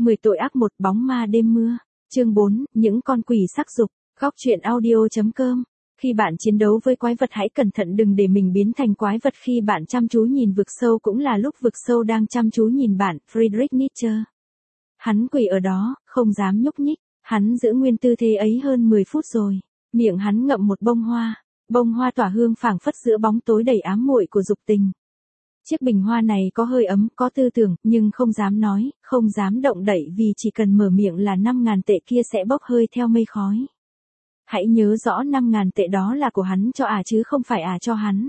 10 tội ác một bóng ma đêm mưa. Chương 4, những con quỷ sắc dục. Góc truyện audio.com. Khi bạn chiến đấu với quái vật hãy cẩn thận đừng để mình biến thành quái vật khi bạn chăm chú nhìn vực sâu cũng là lúc vực sâu đang chăm chú nhìn bạn. Friedrich Nietzsche. Hắn quỳ ở đó, không dám nhúc nhích. Hắn giữ nguyên tư thế ấy hơn 10 phút rồi. Miệng hắn ngậm một bông hoa. Bông hoa tỏa hương phảng phất giữa bóng tối đầy ám muội của dục tình. Chiếc bình hoa này có hơi ấm, có tư tưởng, nhưng không dám nói, không dám động đậy vì chỉ cần mở miệng là 5.000 tệ kia sẽ bốc hơi theo mây khói. Hãy nhớ rõ 5.000 tệ đó là của hắn cho chứ không phải cho hắn.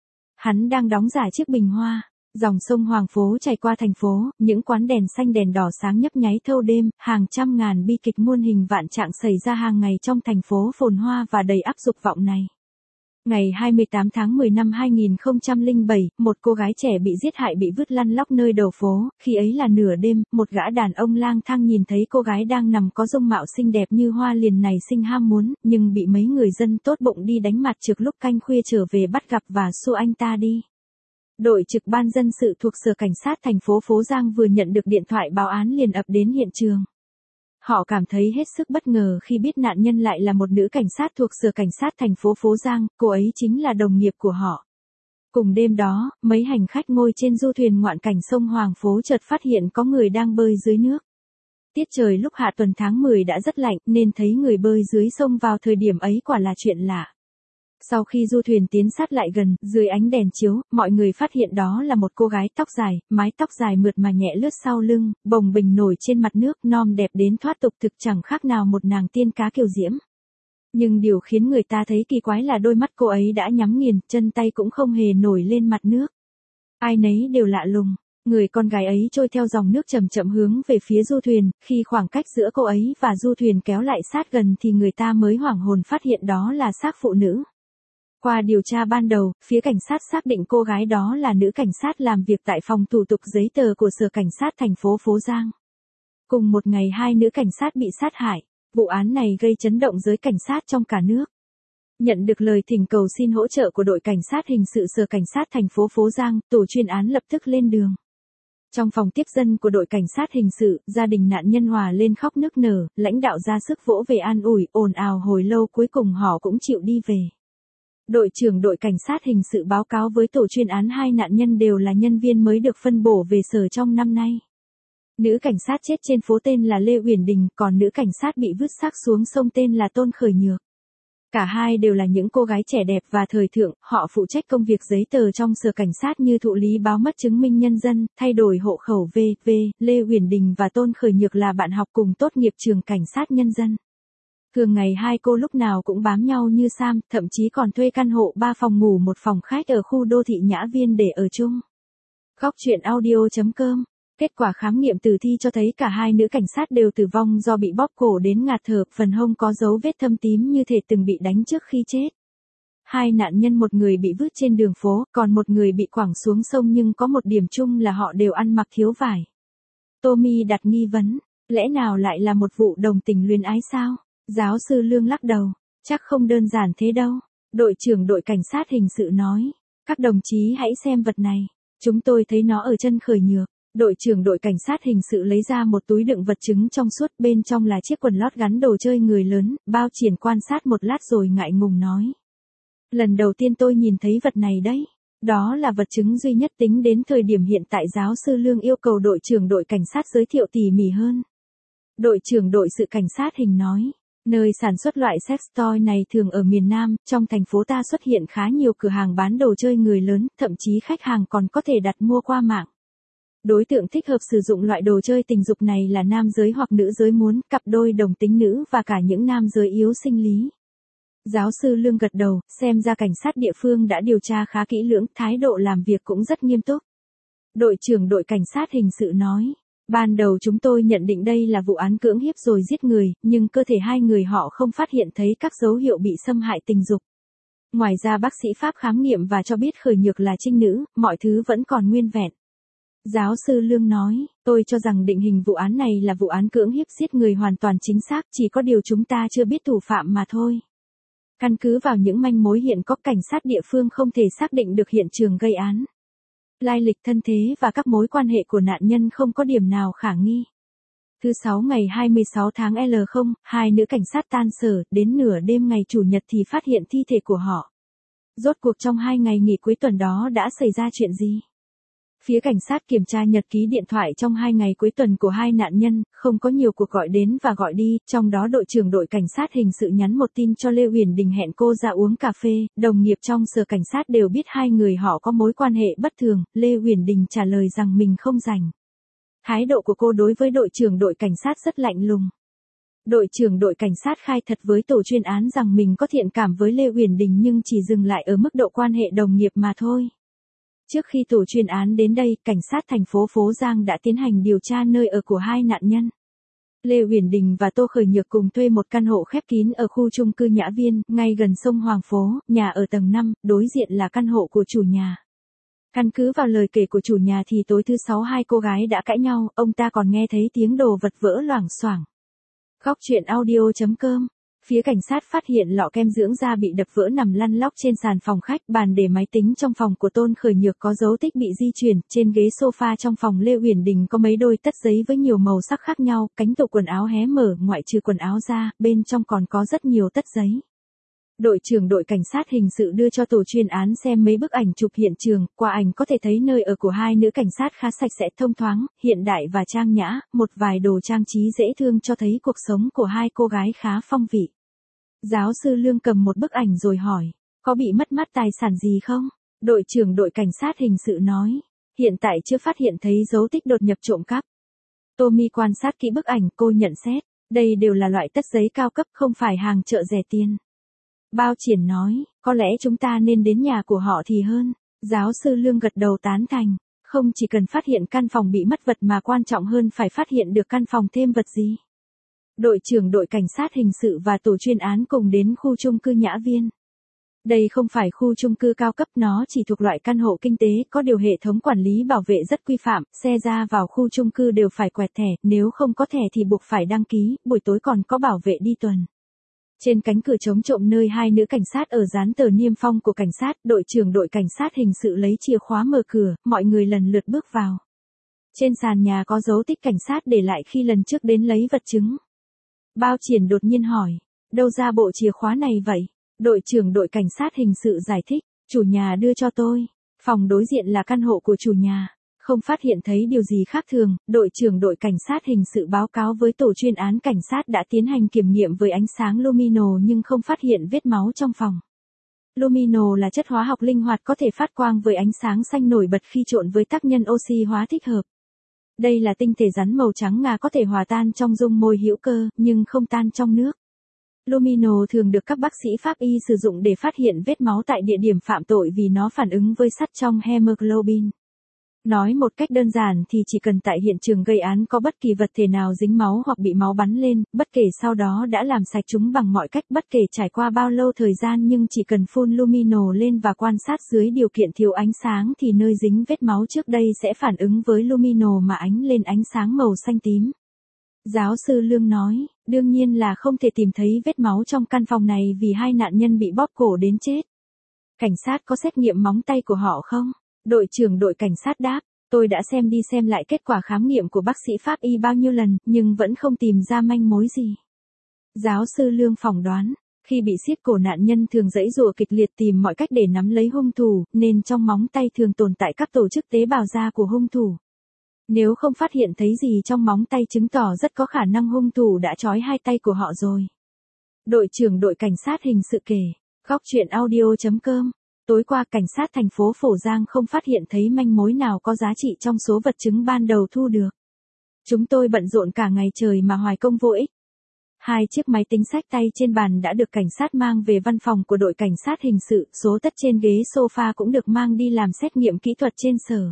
Hắn đang đóng giả chiếc bình hoa. Dòng sông Hoàng Phố chảy qua thành phố, những quán đèn xanh đèn đỏ sáng nhấp nháy thâu đêm, hàng trăm ngàn bi kịch muôn hình vạn trạng xảy ra hàng ngày trong thành phố phồn hoa và đầy ắp dục vọng này. Ngày 28 tháng 10 năm 2007, một cô gái trẻ bị giết hại bị vứt lăn lóc nơi đầu phố, khi ấy là nửa đêm, một gã đàn ông lang thang nhìn thấy cô gái đang nằm có dung mạo xinh đẹp như hoa liền nảy sinh ham muốn, nhưng bị mấy người dân tốt bụng đi đánh mặt trực lúc canh khuya trở về bắt gặp và xua anh ta đi. Đội trực ban dân sự thuộc Sở Cảnh sát thành phố Phố Giang vừa nhận được điện thoại báo án liền ập đến hiện trường. Họ cảm thấy hết sức bất ngờ khi biết nạn nhân lại là một nữ cảnh sát thuộc Sở Cảnh sát thành phố Phố Giang, cô ấy chính là đồng nghiệp của họ. Cùng đêm đó, mấy hành khách ngồi trên du thuyền ngoạn cảnh sông Hoàng Phố chợt phát hiện có người đang bơi dưới nước. Tiết trời lúc hạ tuần tháng 10 đã rất lạnh nên thấy người bơi dưới sông vào thời điểm ấy quả là chuyện lạ. Sau khi du thuyền tiến sát lại gần, dưới ánh đèn chiếu, mọi người phát hiện đó là một cô gái tóc dài, mái tóc dài mượt mà nhẹ lướt sau lưng, bồng bềnh nổi trên mặt nước, non đẹp đến thoát tục thực chẳng khác nào một nàng tiên cá kiều diễm. Nhưng điều khiến người ta thấy kỳ quái là đôi mắt cô ấy đã nhắm nghiền, chân tay cũng không hề nổi lên mặt nước. Ai nấy đều lạ lùng. Người con gái ấy trôi theo dòng nước chậm chậm hướng về phía du thuyền, khi khoảng cách giữa cô ấy và du thuyền kéo lại sát gần thì người ta mới hoảng hồn phát hiện đó là xác phụ nữ. Qua điều tra ban đầu, phía cảnh sát xác định cô gái đó là nữ cảnh sát làm việc tại phòng thủ tục giấy tờ của Sở Cảnh sát thành phố Phố Giang. Cùng một ngày hai nữ cảnh sát bị sát hại, vụ án này gây chấn động giới cảnh sát trong cả nước. Nhận được lời thỉnh cầu xin hỗ trợ của đội cảnh sát hình sự Sở Cảnh sát thành phố Phố Giang, tổ chuyên án lập tức lên đường. Trong phòng tiếp dân của đội cảnh sát hình sự, gia đình nạn nhân hòa lên khóc nức nở, lãnh đạo ra sức vỗ về an ủi, ồn ào hồi lâu cuối cùng họ cũng chịu đi về. Đội trưởng đội cảnh sát hình sự báo cáo với tổ chuyên án hai nạn nhân đều là nhân viên mới được phân bổ về sở trong năm nay. Nữ cảnh sát chết trên phố tên là Lê Uyển Đình, còn nữ cảnh sát bị vứt xác xuống sông tên là Tôn Khởi Nhược. Cả hai đều là những cô gái trẻ đẹp và thời thượng, họ phụ trách công việc giấy tờ trong Sở Cảnh sát như thụ lý báo mất chứng minh nhân dân, thay đổi hộ khẩu v.v. Lê Uyển Đình và Tôn Khởi Nhược là bạn học cùng tốt nghiệp trường cảnh sát nhân dân. Thường ngày hai cô lúc nào cũng bám nhau như sam, thậm chí còn thuê căn hộ 3 phòng ngủ 1 phòng khách ở khu đô thị Nhã Viên để ở chung. Góc truyện audio.com. Kết quả khám nghiệm tử thi cho thấy cả hai nữ cảnh sát đều tử vong do bị bóp cổ đến ngạt thở, phần hông có dấu vết thâm tím như thể từng bị đánh trước khi chết. Hai nạn nhân một người bị vứt trên đường phố, còn một người bị quẳng xuống sông nhưng có một điểm chung là họ đều ăn mặc thiếu vải. Tommy đặt nghi vấn, lẽ nào lại là một vụ đồng tình luyến ái sao? Giáo sư Lương lắc đầu, chắc không đơn giản thế đâu. Đội trưởng đội cảnh sát hình sự nói, các đồng chí hãy xem vật này, chúng tôi thấy nó ở chân Khởi Nhược. Đội trưởng đội cảnh sát hình sự lấy ra một túi đựng vật chứng trong suốt, bên trong là chiếc quần lót gắn đồ chơi người lớn, bao triển quan sát một lát rồi ngại ngùng nói. Lần đầu tiên tôi nhìn thấy vật này đấy. Đó là vật chứng duy nhất tính đến thời điểm hiện tại. Giáo sư Lương yêu cầu đội trưởng đội cảnh sát giới thiệu tỉ mỉ hơn. Đội trưởng đội sự cảnh sát hình nói. Nơi sản xuất loại sex toy này thường ở miền Nam, trong thành phố ta xuất hiện khá nhiều cửa hàng bán đồ chơi người lớn, thậm chí khách hàng còn có thể đặt mua qua mạng. Đối tượng thích hợp sử dụng loại đồ chơi tình dục này là nam giới hoặc nữ giới muốn, cặp đôi đồng tính nữ và cả những nam giới yếu sinh lý. Giáo sư Lương gật đầu, xem ra cảnh sát địa phương đã điều tra khá kỹ lưỡng, thái độ làm việc cũng rất nghiêm túc. Đội trưởng đội cảnh sát hình sự nói. Ban đầu chúng tôi nhận định đây là vụ án cưỡng hiếp rồi giết người, nhưng cơ thể hai người họ không phát hiện thấy các dấu hiệu bị xâm hại tình dục. Ngoài ra bác sĩ Pháp khám nghiệm và cho biết Khởi Nhược là trinh nữ, mọi thứ vẫn còn nguyên vẹn. Giáo sư Lương nói, tôi cho rằng định hình vụ án này là vụ án cưỡng hiếp giết người hoàn toàn chính xác, chỉ có điều chúng ta chưa biết thủ phạm mà thôi. Căn cứ vào những manh mối hiện có, cảnh sát địa phương không thể xác định được hiện trường gây án. Lai lịch thân thế và các mối quan hệ của nạn nhân không có điểm nào khả nghi. Thứ Sáu ngày 26 tháng L0, hai nữ cảnh sát tan sở, đến nửa đêm ngày Chủ nhật thì phát hiện thi thể của họ. Rốt cuộc trong 2 ngày nghỉ cuối tuần đó đã xảy ra chuyện gì? Phía cảnh sát kiểm tra nhật ký điện thoại trong 2 ngày cuối tuần của hai nạn nhân, không có nhiều cuộc gọi đến và gọi đi, trong đó đội trưởng đội cảnh sát hình sự nhắn một tin cho Lê Uyển Đình hẹn cô ra uống cà phê, đồng nghiệp trong sở cảnh sát đều biết hai người họ có mối quan hệ bất thường, Lê Uyển Đình trả lời rằng mình không rảnh. Thái độ của cô đối với đội trưởng đội cảnh sát rất lạnh lùng. Đội trưởng đội cảnh sát khai thật với tổ chuyên án rằng mình có thiện cảm với Lê Uyển Đình nhưng chỉ dừng lại ở mức độ quan hệ đồng nghiệp mà thôi. Trước khi tổ chuyên án đến đây, cảnh sát thành phố Phố Giang đã tiến hành điều tra nơi ở của hai nạn nhân. Lê Uyển Đình và Tô Khởi Nhược cùng thuê một căn hộ khép kín ở khu chung cư Nhã Viên, ngay gần sông Hoàng Phố, nhà ở tầng 5, đối diện là căn hộ của chủ nhà. Căn cứ vào lời kể của chủ nhà thì tối thứ Sáu hai cô gái đã cãi nhau, ông ta còn nghe thấy tiếng đồ vật vỡ loảng xoảng. Góc truyện audio.com. Phía cảnh sát phát hiện lọ kem dưỡng da bị đập vỡ nằm lăn lóc trên sàn phòng khách, bàn để máy tính trong phòng của Tôn Khởi Nhược có dấu tích bị di chuyển, trên ghế sofa trong phòng Lê Uyển Đình có mấy đôi tất giấy với nhiều màu sắc khác nhau, cánh tủ quần áo hé mở, ngoại trừ quần áo ra, bên trong còn có rất nhiều tất giấy. Đội trưởng đội cảnh sát hình sự đưa cho tổ chuyên án xem mấy bức ảnh chụp hiện trường, qua ảnh có thể thấy nơi ở của hai nữ cảnh sát khá sạch sẽ thông thoáng, hiện đại và trang nhã, một vài đồ trang trí dễ thương cho thấy cuộc sống của hai cô gái khá phong vị. Giáo sư Lương cầm một bức ảnh rồi hỏi, có bị mất mát tài sản gì không? Đội trưởng đội cảnh sát hình sự nói, hiện tại chưa phát hiện thấy dấu tích đột nhập trộm cắp. Tommy quan sát kỹ bức ảnh, cô nhận xét, đây đều là loại tất giấy cao cấp không phải hàng chợ rẻ tiền. Bao Triển nói, có lẽ chúng ta nên đến nhà của họ thì hơn. Giáo sư Lương gật đầu tán thành, không chỉ cần phát hiện căn phòng bị mất vật mà quan trọng hơn phải phát hiện được căn phòng thêm vật gì. Đội trưởng đội cảnh sát hình sự và tổ chuyên án cùng đến khu chung cư Nhã Viên. Đây không phải khu chung cư cao cấp, nó chỉ thuộc loại căn hộ kinh tế, có điều hệ thống quản lý bảo vệ rất quy phạm, xe ra vào khu chung cư đều phải quẹt thẻ, nếu không có thẻ thì buộc phải đăng ký, buổi tối còn có bảo vệ đi tuần. Trên cánh cửa chống trộm nơi hai nữ cảnh sát ở dán tờ niêm phong của cảnh sát, đội trưởng đội cảnh sát hình sự lấy chìa khóa mở cửa, mọi người lần lượt bước vào. Trên sàn nhà có dấu tích cảnh sát để lại khi lần trước đến lấy vật chứng. Bao Triển đột nhiên hỏi, đâu ra bộ chìa khóa này vậy? Đội trưởng đội cảnh sát hình sự giải thích, chủ nhà đưa cho tôi. Phòng đối diện là căn hộ của chủ nhà. Không phát hiện thấy điều gì khác thường, đội trưởng đội cảnh sát hình sự báo cáo với tổ chuyên án cảnh sát đã tiến hành kiểm nghiệm với ánh sáng lumino nhưng không phát hiện vết máu trong phòng. Lumino là chất hóa học linh hoạt có thể phát quang với ánh sáng xanh nổi bật khi trộn với tác nhân oxy hóa thích hợp. Đây là tinh thể rắn màu trắng ngà có thể hòa tan trong dung môi hữu cơ, nhưng không tan trong nước. Lumino thường được các bác sĩ pháp y sử dụng để phát hiện vết máu tại địa điểm phạm tội vì nó phản ứng với sắt trong hemoglobin. Nói một cách đơn giản thì chỉ cần tại hiện trường gây án có bất kỳ vật thể nào dính máu hoặc bị máu bắn lên, bất kể sau đó đã làm sạch chúng bằng mọi cách, bất kể trải qua bao lâu thời gian, nhưng chỉ cần phun lumino lên và quan sát dưới điều kiện thiếu ánh sáng thì nơi dính vết máu trước đây sẽ phản ứng với lumino mà ánh lên ánh sáng màu xanh tím. Giáo sư Lương nói, đương nhiên là không thể tìm thấy vết máu trong căn phòng này vì hai nạn nhân bị bóp cổ đến chết. Cảnh sát có xét nghiệm móng tay của họ không? Đội trưởng đội cảnh sát đáp, tôi đã xem đi xem lại kết quả khám nghiệm của bác sĩ pháp y bao nhiêu lần, nhưng vẫn không tìm ra manh mối gì. Giáo sư Lương phỏng đoán, khi bị siết cổ nạn nhân thường giãy giụa kịch liệt tìm mọi cách để nắm lấy hung thủ, nên trong móng tay thường tồn tại các tổ chức tế bào da của hung thủ. Nếu không phát hiện thấy gì trong móng tay chứng tỏ rất có khả năng hung thủ đã trói hai tay của họ rồi. Đội trưởng đội cảnh sát hình sự kể, góc truyện audio.com. Tối qua cảnh sát thành phố Phổ Giang không phát hiện thấy manh mối nào có giá trị trong số vật chứng ban đầu thu được. Chúng tôi bận rộn cả ngày trời mà hoài công vô ích. 2 chiếc máy tính xách tay trên bàn đã được cảnh sát mang về văn phòng của đội cảnh sát hình sự, số tất trên ghế sofa cũng được mang đi làm xét nghiệm kỹ thuật trên sở.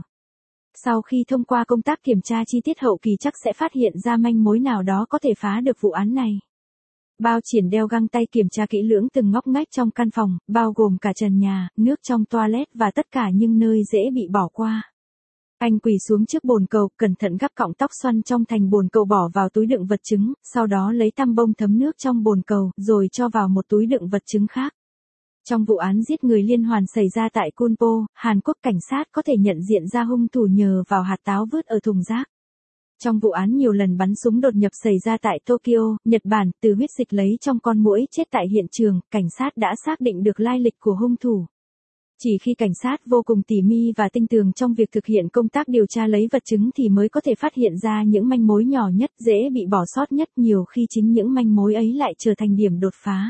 Sau khi thông qua công tác kiểm tra chi tiết hậu kỳ chắc sẽ phát hiện ra manh mối nào đó có thể phá được vụ án này. Bao Triển đeo găng tay kiểm tra kỹ lưỡng từng ngóc ngách trong căn phòng, bao gồm cả trần nhà, nước trong toilet và tất cả những nơi dễ bị bỏ qua. Anh quỳ xuống trước bồn cầu, cẩn thận gắp cọng tóc xoăn trong thành bồn cầu bỏ vào túi đựng vật chứng, sau đó lấy tăm bông thấm nước trong bồn cầu, rồi cho vào một túi đựng vật chứng khác. Trong vụ án giết người liên hoàn xảy ra tại Kunpo, Hàn Quốc, cảnh sát có thể nhận diện ra hung thủ nhờ vào hạt táo vứt ở thùng rác. Trong vụ án nhiều lần bắn súng đột nhập xảy ra tại Tokyo, Nhật Bản, từ huyết dịch lấy trong con muỗi chết tại hiện trường, cảnh sát đã xác định được lai lịch của hung thủ. Chỉ khi cảnh sát vô cùng tỉ mỉ và tinh tường trong việc thực hiện công tác điều tra lấy vật chứng thì mới có thể phát hiện ra những manh mối nhỏ nhất dễ bị bỏ sót nhất, nhiều khi chính những manh mối ấy lại trở thành điểm đột phá.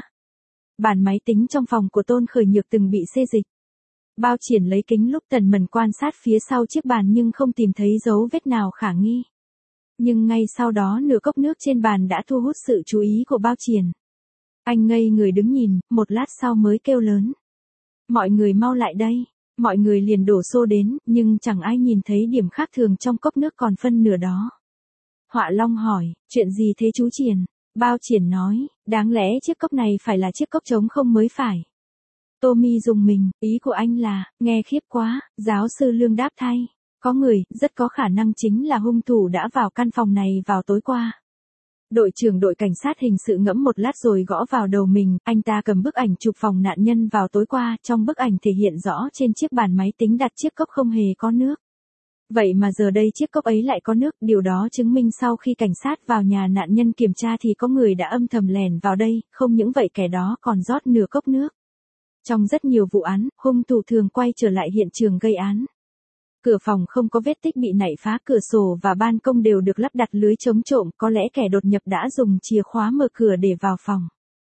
Bàn máy tính trong phòng của Tôn Khởi Nhược từng bị xê dịch. Bao Triển lấy kính lúp tần mần quan sát phía sau chiếc bàn nhưng không tìm thấy dấu vết nào khả nghi. Nhưng ngay sau đó nửa cốc nước trên bàn đã thu hút sự chú ý của Bao Triển. Anh ngây người đứng nhìn, một lát sau mới kêu lớn. Mọi người mau lại đây. Mọi người liền đổ xô đến, nhưng chẳng ai nhìn thấy điểm khác thường trong cốc nước còn phân nửa đó. Họa Long hỏi, chuyện gì thế chú Triển? Bao Triển nói, đáng lẽ chiếc cốc này phải là chiếc cốc trống không mới phải. Tommy dùng mình, ý của anh là, nghe khiếp quá, giáo sư Lương đáp thay. Có người, rất có khả năng chính là hung thủ đã vào căn phòng này vào tối qua. Đội trưởng đội cảnh sát hình sự ngẫm một lát rồi gõ vào đầu mình, anh ta cầm bức ảnh chụp phòng nạn nhân vào tối qua, trong bức ảnh thể hiện rõ trên chiếc bàn máy tính đặt chiếc cốc không hề có nước. Vậy mà giờ đây chiếc cốc ấy lại có nước, điều đó chứng minh sau khi cảnh sát vào nhà nạn nhân kiểm tra thì có người đã âm thầm lèn vào đây, không những vậy kẻ đó còn rót nửa cốc nước. Trong rất nhiều vụ án, hung thủ thường quay trở lại hiện trường gây án. Cửa phòng không có vết tích bị nảy phá, cửa sổ và ban công đều được lắp đặt lưới chống trộm, có lẽ kẻ đột nhập đã dùng chìa khóa mở cửa để vào phòng.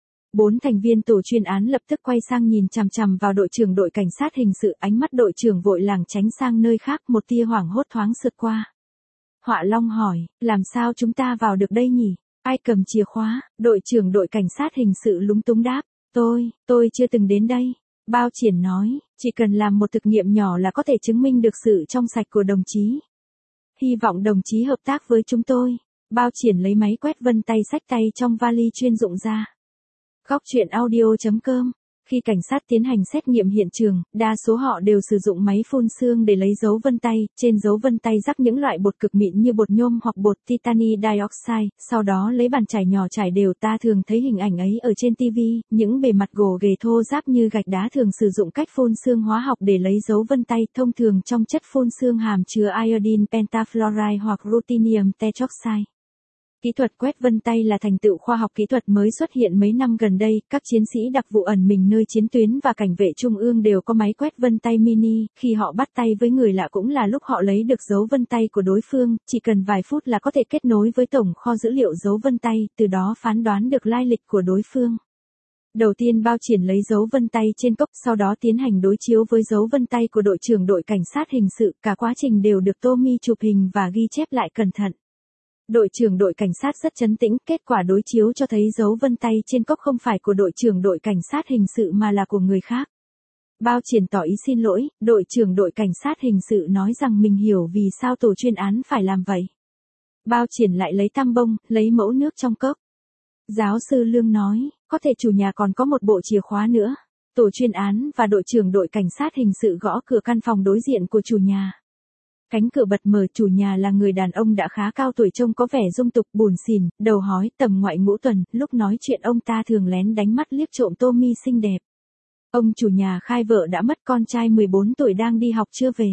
4 thành viên tổ chuyên án lập tức quay sang nhìn chằm chằm vào đội trưởng đội cảnh sát hình sự, ánh mắt đội trưởng vội lảng tránh sang nơi khác, một tia hoảng hốt thoáng sượt qua. Họa Long hỏi, làm sao chúng ta vào được đây nhỉ? Ai cầm chìa khóa? Đội trưởng đội cảnh sát hình sự lúng túng đáp, tôi chưa từng đến đây. Bao Triển nói, chỉ cần làm một thực nghiệm nhỏ là có thể chứng minh được sự trong sạch của đồng chí. Hy vọng đồng chí hợp tác với chúng tôi. Bao Triển lấy máy quét vân tay xách tay trong vali chuyên dụng ra. Góc truyện audio.com. Khi cảnh sát tiến hành xét nghiệm hiện trường, đa số họ đều sử dụng máy phun sương để lấy dấu vân tay, trên dấu vân tay rắc những loại bột cực mịn như bột nhôm hoặc bột titani dioxide, sau đó lấy bàn chải nhỏ chải đều. Ta thường thấy hình ảnh ấy ở trên TV, những bề mặt gồ ghề thô ráp như gạch đá thường sử dụng cách phun sương hóa học để lấy dấu vân tay, thông thường trong chất phun sương hàm chứa iodine pentafluoride hoặc ruthenium tetroxide. Kỹ thuật quét vân tay là thành tựu khoa học kỹ thuật mới xuất hiện mấy năm gần đây, các chiến sĩ đặc vụ ẩn mình nơi chiến tuyến và cảnh vệ trung ương đều có máy quét vân tay mini, khi họ bắt tay với người lạ cũng là lúc họ lấy được dấu vân tay của đối phương, chỉ cần vài phút là có thể kết nối với tổng kho dữ liệu dấu vân tay, từ đó phán đoán được lai lịch của đối phương. Đầu tiên Bao Triển lấy dấu vân tay trên cốc, sau đó tiến hành đối chiếu với dấu vân tay của đội trưởng đội cảnh sát hình sự, cả quá trình đều được Tommy chụp hình và ghi chép lại cẩn thận. Đội trưởng đội cảnh sát rất trấn tĩnh, kết quả đối chiếu cho thấy dấu vân tay trên cốc không phải của đội trưởng đội cảnh sát hình sự mà là của người khác. Bao Triển tỏ ý xin lỗi, đội trưởng đội cảnh sát hình sự nói rằng mình hiểu vì sao tổ chuyên án phải làm vậy. Bao Triển lại lấy tăm bông, lấy mẫu nước trong cốc. Giáo sư Lương nói, có thể chủ nhà còn có một bộ chìa khóa nữa. Tổ chuyên án và đội trưởng đội cảnh sát hình sự gõ cửa căn phòng đối diện của chủ nhà. Cánh cửa bật mở, chủ nhà là người đàn ông đã khá cao tuổi, trông có vẻ dung tục, bủn xỉn, đầu hói, tầm ngoại ngũ tuần, lúc nói chuyện ông ta thường lén đánh mắt liếc trộm Tommy xinh đẹp. Ông chủ nhà khai vợ đã mất, con trai 14 tuổi đang đi học chưa về.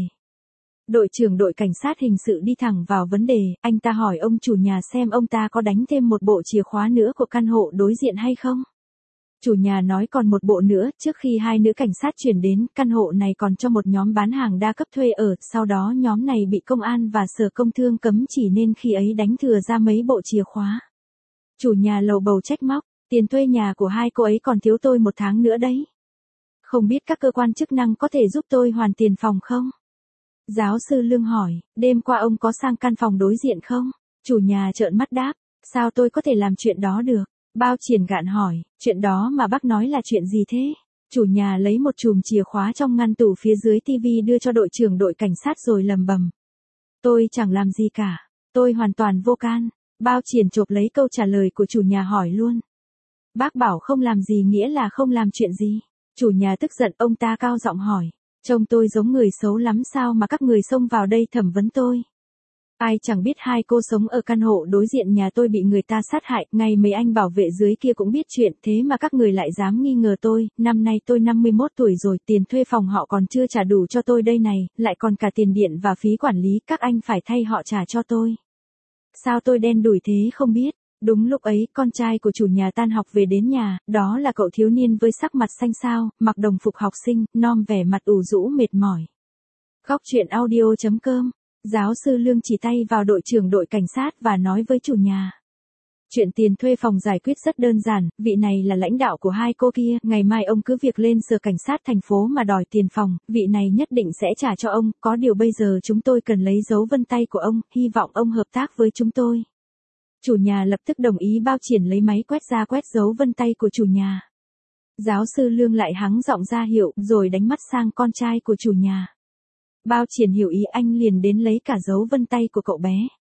Đội trưởng đội cảnh sát hình sự đi thẳng vào vấn đề, anh ta hỏi ông chủ nhà xem ông ta có đánh thêm một bộ chìa khóa nữa của căn hộ đối diện hay không. Chủ nhà nói còn một bộ nữa, trước khi hai nữ cảnh sát chuyển đến, căn hộ này còn cho một nhóm bán hàng đa cấp thuê ở, sau đó nhóm này bị công an và sở công thương cấm chỉ nên khi ấy đánh thừa ra mấy bộ chìa khóa. Chủ nhà lầu bầu trách móc, tiền thuê nhà của hai cô ấy còn thiếu tôi 1 tháng nữa đấy. Không biết các cơ quan chức năng có thể giúp tôi hoàn tiền phòng không? Giáo sư Lương hỏi, đêm qua ông có sang căn phòng đối diện không? Chủ nhà trợn mắt đáp, sao tôi có thể làm chuyện đó được? Bao Triển gạn hỏi, chuyện đó mà bác nói là chuyện gì thế? Chủ nhà lấy một chùm chìa khóa trong ngăn tủ phía dưới tivi đưa cho đội trưởng đội cảnh sát rồi lầm bầm. Tôi chẳng làm gì cả, tôi hoàn toàn vô can. Bao Triển chộp lấy câu trả lời của chủ nhà hỏi luôn. Bác bảo không làm gì nghĩa là không làm chuyện gì? Chủ nhà tức giận, ông ta cao giọng hỏi, trông tôi giống người xấu lắm sao mà các người xông vào đây thẩm vấn tôi? Ai chẳng biết hai cô sống ở căn hộ đối diện nhà tôi bị người ta sát hại, ngay mấy anh bảo vệ dưới kia cũng biết chuyện, thế mà các người lại dám nghi ngờ tôi, năm nay tôi 51 tuổi rồi, tiền thuê phòng họ còn chưa trả đủ cho tôi đây này, lại còn cả tiền điện và phí quản lý, các anh phải thay họ trả cho tôi. Sao tôi đen đủi thế không biết. Đúng lúc ấy, con trai của chủ nhà tan học về đến nhà, đó là cậu thiếu niên với sắc mặt xanh xao, mặc đồng phục học sinh, nom vẻ mặt ủ rũ mệt mỏi. Góc truyện audio.com. Giáo sư Lương chỉ tay vào đội trưởng đội cảnh sát và nói với chủ nhà. Chuyện tiền thuê phòng giải quyết rất đơn giản, vị này là lãnh đạo của hai cô kia, ngày mai ông cứ việc lên sở cảnh sát thành phố mà đòi tiền phòng, vị này nhất định sẽ trả cho ông, có điều bây giờ chúng tôi cần lấy dấu vân tay của ông, hy vọng ông hợp tác với chúng tôi. Chủ nhà lập tức đồng ý bao triển lấy máy quét ra quét dấu vân tay của chủ nhà. Giáo sư Lương lại hắng giọng ra hiệu, rồi đánh mắt sang con trai của chủ nhà. Bao triển hiểu ý anh liền đến lấy cả dấu vân tay của cậu bé.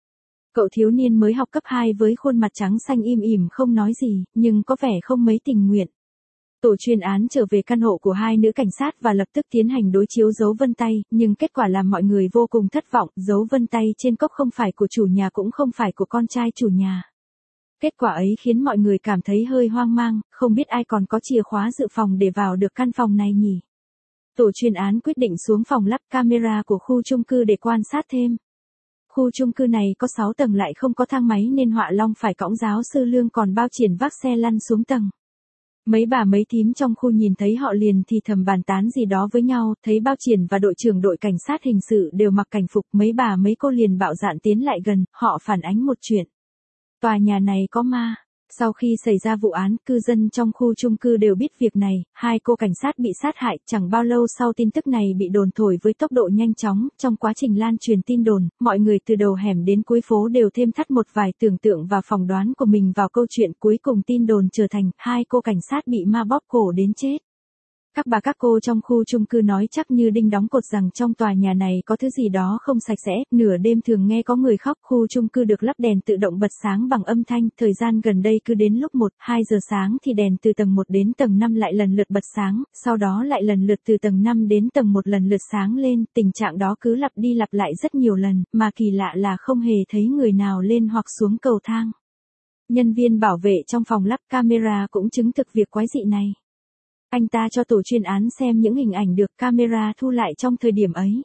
Cậu thiếu niên mới học cấp 2 với khuôn mặt trắng xanh im ỉm không nói gì, nhưng có vẻ không mấy tình nguyện. Tổ chuyên án trở về căn hộ của hai nữ cảnh sát và lập tức tiến hành đối chiếu dấu vân tay, nhưng kết quả làm mọi người vô cùng thất vọng, dấu vân tay trên cốc không phải của chủ nhà cũng không phải của con trai chủ nhà. Kết quả ấy khiến mọi người cảm thấy hơi hoang mang, không biết ai còn có chìa khóa dự phòng để vào được căn phòng này nhỉ. Tổ chuyên án quyết định xuống phòng lắp camera của khu chung cư để quan sát thêm. Khu chung cư này có 6 tầng lại không có thang máy nên Họa Long phải cõng giáo sư Lương còn Bao Triển vác xe lăn xuống tầng. Mấy bà mấy thím trong khu nhìn thấy họ liền thì thầm bàn tán gì đó với nhau, thấy Bao Triển và đội trưởng đội cảnh sát hình sự đều mặc cảnh phục, mấy bà mấy cô liền bạo dạn tiến lại gần, họ phản ánh một chuyện. Tòa nhà này có ma. Sau khi xảy ra vụ án, cư dân trong khu chung cư đều biết việc này, hai cô cảnh sát bị sát hại, chẳng bao lâu sau tin tức này bị đồn thổi với tốc độ nhanh chóng, trong quá trình lan truyền tin đồn, mọi người từ đầu hẻm đến cuối phố đều thêm thắt một vài tưởng tượng và phỏng đoán của mình vào câu chuyện, cuối cùng tin đồn trở thành, hai cô cảnh sát bị ma bóp cổ đến chết. Các bà các cô trong khu chung cư nói chắc như đinh đóng cột rằng trong tòa nhà này có thứ gì đó không sạch sẽ, nửa đêm thường nghe có người khóc, khu chung cư được lắp đèn tự động bật sáng bằng âm thanh, thời gian gần đây cứ đến lúc 1-2 giờ sáng thì đèn từ tầng 1 đến tầng 5 lại lần lượt bật sáng, sau đó lại lần lượt từ tầng 5 đến tầng 1 lần lượt sáng lên, tình trạng đó cứ lặp đi lặp lại rất nhiều lần, mà kỳ lạ là không hề thấy người nào lên hoặc xuống cầu thang. Nhân viên bảo vệ trong phòng lắp camera cũng chứng thực việc quái dị này. Anh ta cho tổ chuyên án xem những hình ảnh được camera thu lại trong thời điểm ấy.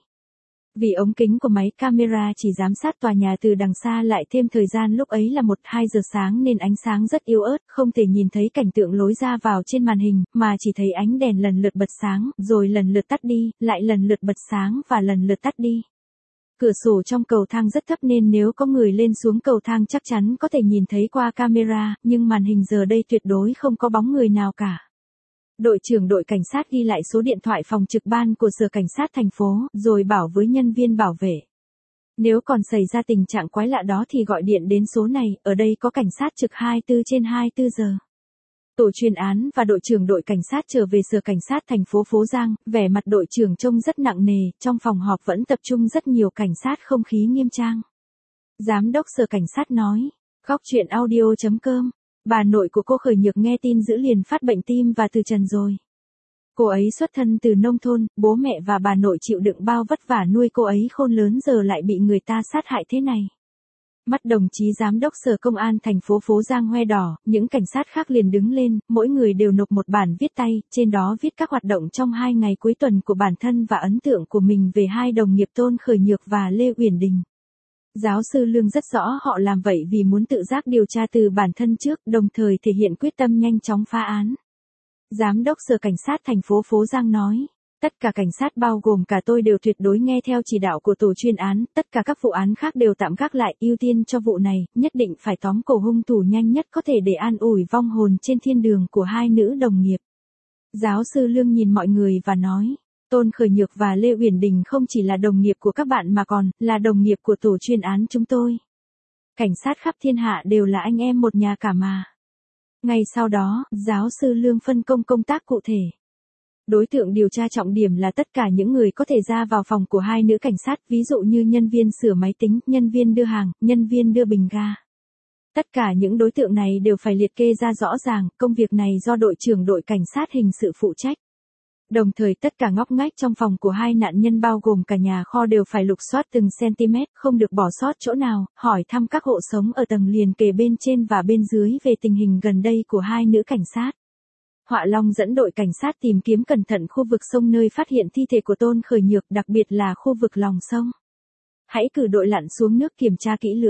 Vì ống kính của máy camera chỉ giám sát tòa nhà từ đằng xa lại thêm thời gian lúc ấy là 1-2 giờ sáng nên ánh sáng rất yếu ớt, không thể nhìn thấy cảnh tượng lối ra vào trên màn hình, mà chỉ thấy ánh đèn lần lượt bật sáng, rồi lần lượt tắt đi, lại lần lượt bật sáng và lần lượt tắt đi. Cửa sổ trong cầu thang rất thấp nên nếu có người lên xuống cầu thang chắc chắn có thể nhìn thấy qua camera, nhưng màn hình giờ đây tuyệt đối không có bóng người nào cả. Đội trưởng đội cảnh sát ghi lại số điện thoại phòng trực ban của sở cảnh sát thành phố, rồi bảo với nhân viên bảo vệ. Nếu còn xảy ra tình trạng quái lạ đó thì gọi điện đến số này, ở đây có cảnh sát trực 24/24 giờ. Tổ chuyên án và đội trưởng đội cảnh sát trở về sở cảnh sát thành phố Phố Giang, vẻ mặt đội trưởng trông rất nặng nề, trong phòng họp vẫn tập trung rất nhiều cảnh sát, không khí nghiêm trang. Giám đốc sở cảnh sát nói, góc truyện audio.com. Bà nội của cô Khởi Nhược nghe tin dữ liền phát bệnh tim và từ trần rồi. Cô ấy xuất thân từ nông thôn, bố mẹ và bà nội chịu đựng bao vất vả nuôi cô ấy khôn lớn giờ lại bị người ta sát hại thế này. Mắt đồng chí giám đốc sở công an thành phố Phố Giang hoe đỏ, những cảnh sát khác liền đứng lên, mỗi người đều nộp một bản viết tay, trên đó viết các hoạt động trong 2 ngày cuối tuần của bản thân và ấn tượng của mình về hai đồng nghiệp Tôn Khởi Nhược và Lê Uyển Đình. Giáo sư Lương rất rõ họ làm vậy vì muốn tự giác điều tra từ bản thân trước, đồng thời thể hiện quyết tâm nhanh chóng phá án. Giám đốc sở cảnh sát thành phố Phố Giang nói, tất cả cảnh sát bao gồm cả tôi đều tuyệt đối nghe theo chỉ đạo của tổ chuyên án, tất cả các vụ án khác đều tạm gác lại, ưu tiên cho vụ này, nhất định phải tóm cổ hung thủ nhanh nhất có thể để an ủi vong hồn trên thiên đường của hai nữ đồng nghiệp. Giáo sư Lương nhìn mọi người và nói, Tôn Khởi Nhược và Lê Uyển Đình không chỉ là đồng nghiệp của các bạn mà còn là đồng nghiệp của tổ chuyên án chúng tôi. Cảnh sát khắp thiên hạ đều là anh em một nhà cả mà. Ngay sau đó, giáo sư Lương phân công công tác cụ thể. Đối tượng điều tra trọng điểm là tất cả những người có thể ra vào phòng của hai nữ cảnh sát, ví dụ như nhân viên sửa máy tính, nhân viên đưa hàng, nhân viên đưa bình ga. Tất cả những đối tượng này đều phải liệt kê ra rõ ràng, công việc này do đội trưởng đội cảnh sát hình sự phụ trách. Đồng thời tất cả ngóc ngách trong phòng của hai nạn nhân bao gồm cả nhà kho đều phải lục soát từng cm, không được bỏ sót chỗ nào, hỏi thăm các hộ sống ở tầng liền kề bên trên và bên dưới về tình hình gần đây của hai nữ cảnh sát. Họa Long dẫn đội cảnh sát tìm kiếm cẩn thận khu vực sông nơi phát hiện thi thể của Tôn Khởi Nhược, đặc biệt là khu vực lòng sông. Hãy cử đội lặn xuống nước kiểm tra kỹ lưỡng.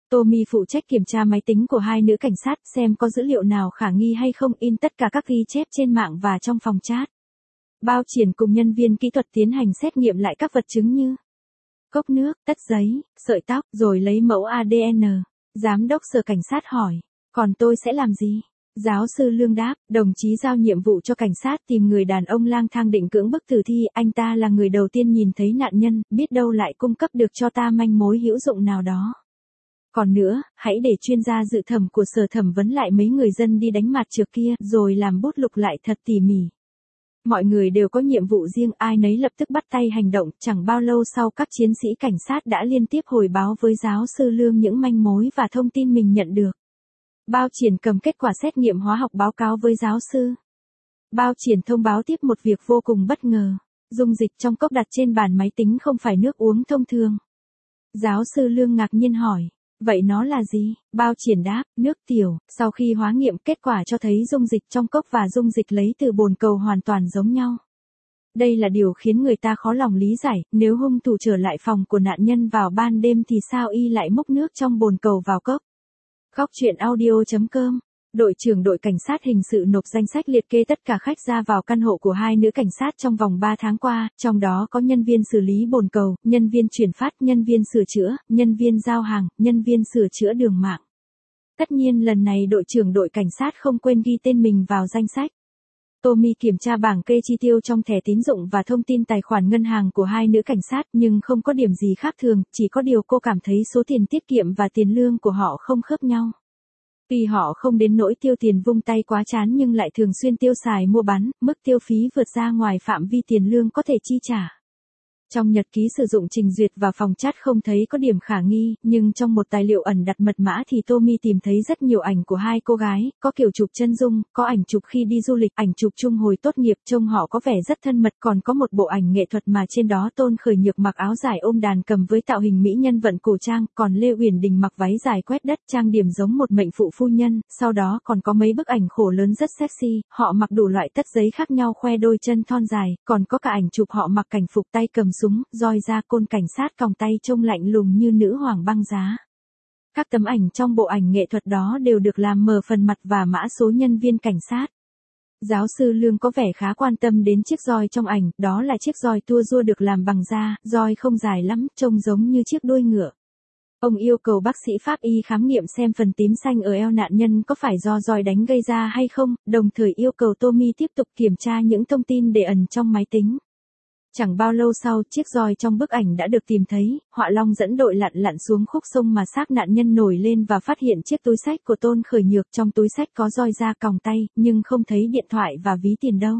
Tommy phụ trách kiểm tra máy tính của hai nữ cảnh sát xem có dữ liệu nào khả nghi hay không, in tất cả các ghi chép trên mạng và trong phòng chat. Bao Triển cùng nhân viên kỹ thuật tiến hành xét nghiệm lại các vật chứng như cốc nước, tất giấy, sợi tóc, rồi lấy mẫu ADN. Giám đốc sở cảnh sát hỏi, còn tôi sẽ làm gì? Giáo sư Lương đáp, đồng chí giao nhiệm vụ cho cảnh sát tìm người đàn ông lang thang định cưỡng bức tử thi, anh ta là người đầu tiên nhìn thấy nạn nhân, biết đâu lại cung cấp được cho ta manh mối hữu dụng nào đó. Còn nữa, hãy để chuyên gia dự thẩm của sở thẩm vấn lại mấy người dân đi đánh mặt trước kia, rồi làm bút lục lại thật tỉ mỉ. Mọi người đều có nhiệm vụ riêng, ai nấy lập tức bắt tay hành động, chẳng bao lâu sau các chiến sĩ cảnh sát đã liên tiếp hồi báo với giáo sư Lương những manh mối và thông tin mình nhận được. Bao Triển cầm kết quả xét nghiệm hóa học báo cáo với giáo sư. Bao Triển thông báo tiếp một việc vô cùng bất ngờ. Dung dịch trong cốc đặt trên bàn máy tính không phải nước uống thông thường. Giáo sư Lương ngạc nhiên hỏi, vậy nó là gì? Bao Triển đáp, nước tiểu. Sau khi hóa nghiệm, kết quả cho thấy dung dịch trong cốc và dung dịch lấy từ bồn cầu hoàn toàn giống nhau. Đây là điều khiến người ta khó lòng lý giải, nếu hung thủ trở lại phòng của nạn nhân vào ban đêm thì sao y lại múc nước trong bồn cầu vào cốc? Góc truyện audio.com. Đội trưởng đội cảnh sát hình sự nộp danh sách liệt kê tất cả khách ra vào căn hộ của hai nữ cảnh sát trong vòng 3 tháng qua, trong đó có nhân viên xử lý bồn cầu, nhân viên chuyển phát, nhân viên sửa chữa, nhân viên giao hàng, nhân viên sửa chữa đường mạng. Tất nhiên lần này đội trưởng đội cảnh sát không quên ghi tên mình vào danh sách. Tommy kiểm tra bảng kê chi tiêu trong thẻ tín dụng và thông tin tài khoản ngân hàng của hai nữ cảnh sát nhưng không có điểm gì khác thường, chỉ có điều cô cảm thấy số tiền tiết kiệm và tiền lương của họ không khớp nhau. Tuy họ không đến nỗi tiêu tiền vung tay quá chán nhưng lại thường xuyên tiêu xài mua bán, mức tiêu phí vượt ra ngoài phạm vi tiền lương có thể chi trả. Trong nhật ký sử dụng trình duyệt và phòng chat không thấy có điểm khả nghi, nhưng trong một tài liệu ẩn đặt mật mã thì Tommy tìm thấy rất nhiều ảnh của hai cô gái, có kiểu chụp chân dung, có ảnh chụp khi đi du lịch, ảnh chụp chung hồi tốt nghiệp, trông họ có vẻ rất thân mật, còn có một bộ ảnh nghệ thuật mà trên đó Tôn Khởi Nhược mặc áo dài ôm đàn cầm với tạo hình mỹ nhân vận cổ trang, còn Lê Uyển Đình mặc váy dài quét đất trang điểm giống một mệnh phụ phu nhân, sau đó còn có mấy bức ảnh khổ lớn rất sexy, họ mặc đủ loại tất giấy khác nhau khoe đôi chân thon dài, còn có cả ảnh chụp họ mặc cảnh phục tay cầm súng, roi ra côn cảnh sát còng tay trông lạnh lùng như nữ hoàng băng giá. Các tấm ảnh trong bộ ảnh nghệ thuật đó đều được làm mờ phần mặt và mã số nhân viên cảnh sát. Giáo sư Lương có vẻ khá quan tâm đến chiếc roi trong ảnh, đó là chiếc roi tua rua được làm bằng da, roi không dài lắm, trông giống như chiếc đuôi ngựa. Ông yêu cầu bác sĩ pháp y khám nghiệm xem phần tím xanh ở eo nạn nhân có phải do roi đánh gây ra hay không, đồng thời yêu cầu Tommy tiếp tục kiểm tra những thông tin để ẩn trong máy tính. Chẳng bao lâu sau, chiếc roi trong bức ảnh đã được tìm thấy, Họa Long dẫn đội lặn xuống khúc sông mà xác nạn nhân nổi lên và phát hiện chiếc túi xách của Tôn Khởi Nhược, trong túi xách có roi da còng tay, nhưng không thấy điện thoại và ví tiền đâu.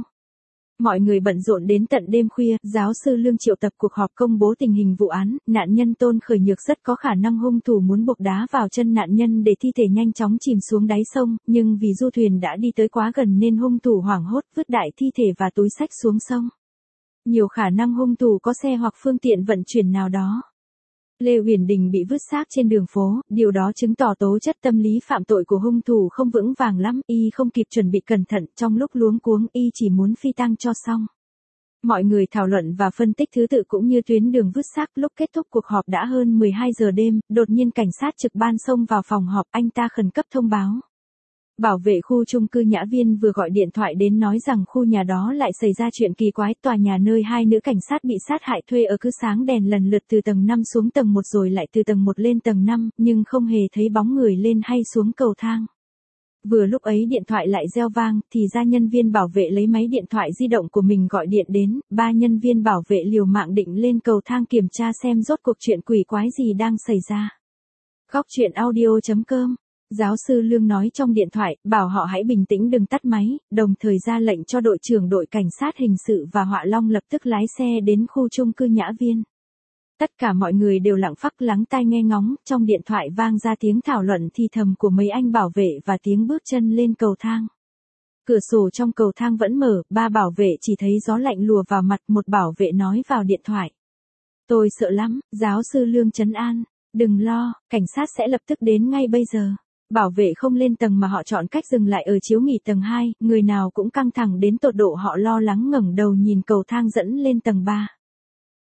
Mọi người bận rộn đến tận đêm khuya, giáo sư Lương triệu tập cuộc họp công bố tình hình vụ án, nạn nhân Tôn Khởi Nhược rất có khả năng hung thủ muốn buộc đá vào chân nạn nhân để thi thể nhanh chóng chìm xuống đáy sông, nhưng vì du thuyền đã đi tới quá gần nên hung thủ hoảng hốt vứt đại thi thể và túi xách xuống sông. Nhiều khả năng hung thủ có xe hoặc phương tiện vận chuyển nào đó. Lê Uyển Đình bị vứt xác trên đường phố, điều đó chứng tỏ tố chất tâm lý phạm tội của hung thủ không vững vàng lắm, y không kịp chuẩn bị cẩn thận, trong lúc luống cuống y chỉ muốn phi tang cho xong. Mọi người thảo luận và phân tích thứ tự cũng như tuyến đường vứt xác, lúc kết thúc cuộc họp đã hơn 12 giờ đêm, đột nhiên cảnh sát trực ban xông vào phòng họp, anh ta khẩn cấp thông báo. Bảo vệ khu chung cư Nhã Viên vừa gọi điện thoại đến nói rằng khu nhà đó lại xảy ra chuyện kỳ quái, tòa nhà nơi hai nữ cảnh sát bị sát hại thuê ở cứ sáng đèn lần lượt từ tầng 5 xuống tầng 1 rồi lại từ tầng 1 lên tầng 5, nhưng không hề thấy bóng người lên hay xuống cầu thang. Vừa lúc ấy điện thoại lại reo vang, thì ra nhân viên bảo vệ lấy máy điện thoại di động của mình gọi điện đến, 3 nhân viên bảo vệ liều mạng định lên cầu thang kiểm tra xem rốt cuộc chuyện quỷ quái gì đang xảy ra. Góc truyện audio.com. Giáo sư Lương nói trong điện thoại, bảo họ hãy bình tĩnh đừng tắt máy, đồng thời ra lệnh cho đội trưởng đội cảnh sát hình sự và Họa Long lập tức lái xe đến khu chung cư Nhã Viên. Tất cả mọi người đều lặng phắc lắng tai nghe ngóng, trong điện thoại vang ra tiếng thảo luận thì thầm của mấy anh bảo vệ và tiếng bước chân lên cầu thang. Cửa sổ trong cầu thang vẫn mở, 3 bảo vệ chỉ thấy gió lạnh lùa vào mặt, một bảo vệ nói vào điện thoại. Tôi sợ lắm, giáo sư Lương trấn an, đừng lo, cảnh sát sẽ lập tức đến ngay bây giờ. Bảo vệ không lên tầng mà họ chọn cách dừng lại ở chiếu nghỉ tầng 2, người nào cũng căng thẳng đến tột độ họ lo lắng ngẩng đầu nhìn cầu thang dẫn lên tầng 3.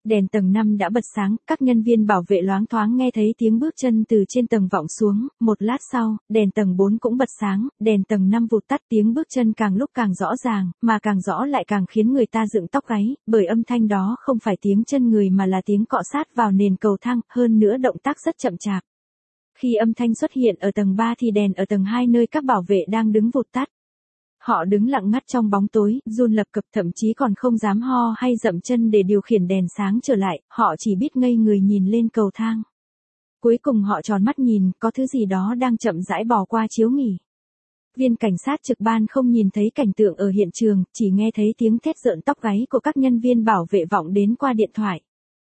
Đèn tầng 5 đã bật sáng, các nhân viên bảo vệ loáng thoáng nghe thấy tiếng bước chân từ trên tầng vọng xuống, một lát sau, đèn tầng 4 cũng bật sáng, đèn tầng 5 vụt tắt, tiếng bước chân càng lúc càng rõ ràng, mà càng rõ lại càng khiến người ta dựng tóc gáy, bởi âm thanh đó không phải tiếng chân người mà là tiếng cọ sát vào nền cầu thang, hơn nữa động tác rất chậm chạp. Khi âm thanh xuất hiện ở tầng 3 thì đèn ở tầng 2 nơi các bảo vệ đang đứng vụt tắt. Họ đứng lặng ngắt trong bóng tối, run lập cập, thậm chí còn không dám ho hay dậm chân để điều khiển đèn sáng trở lại, họ chỉ biết ngây người nhìn lên cầu thang. Cuối cùng họ tròn mắt nhìn, có thứ gì đó đang chậm rãi bò qua chiếu nghỉ. Viên cảnh sát trực ban không nhìn thấy cảnh tượng ở hiện trường, chỉ nghe thấy tiếng thét rợn tóc gáy của các nhân viên bảo vệ vọng đến qua điện thoại.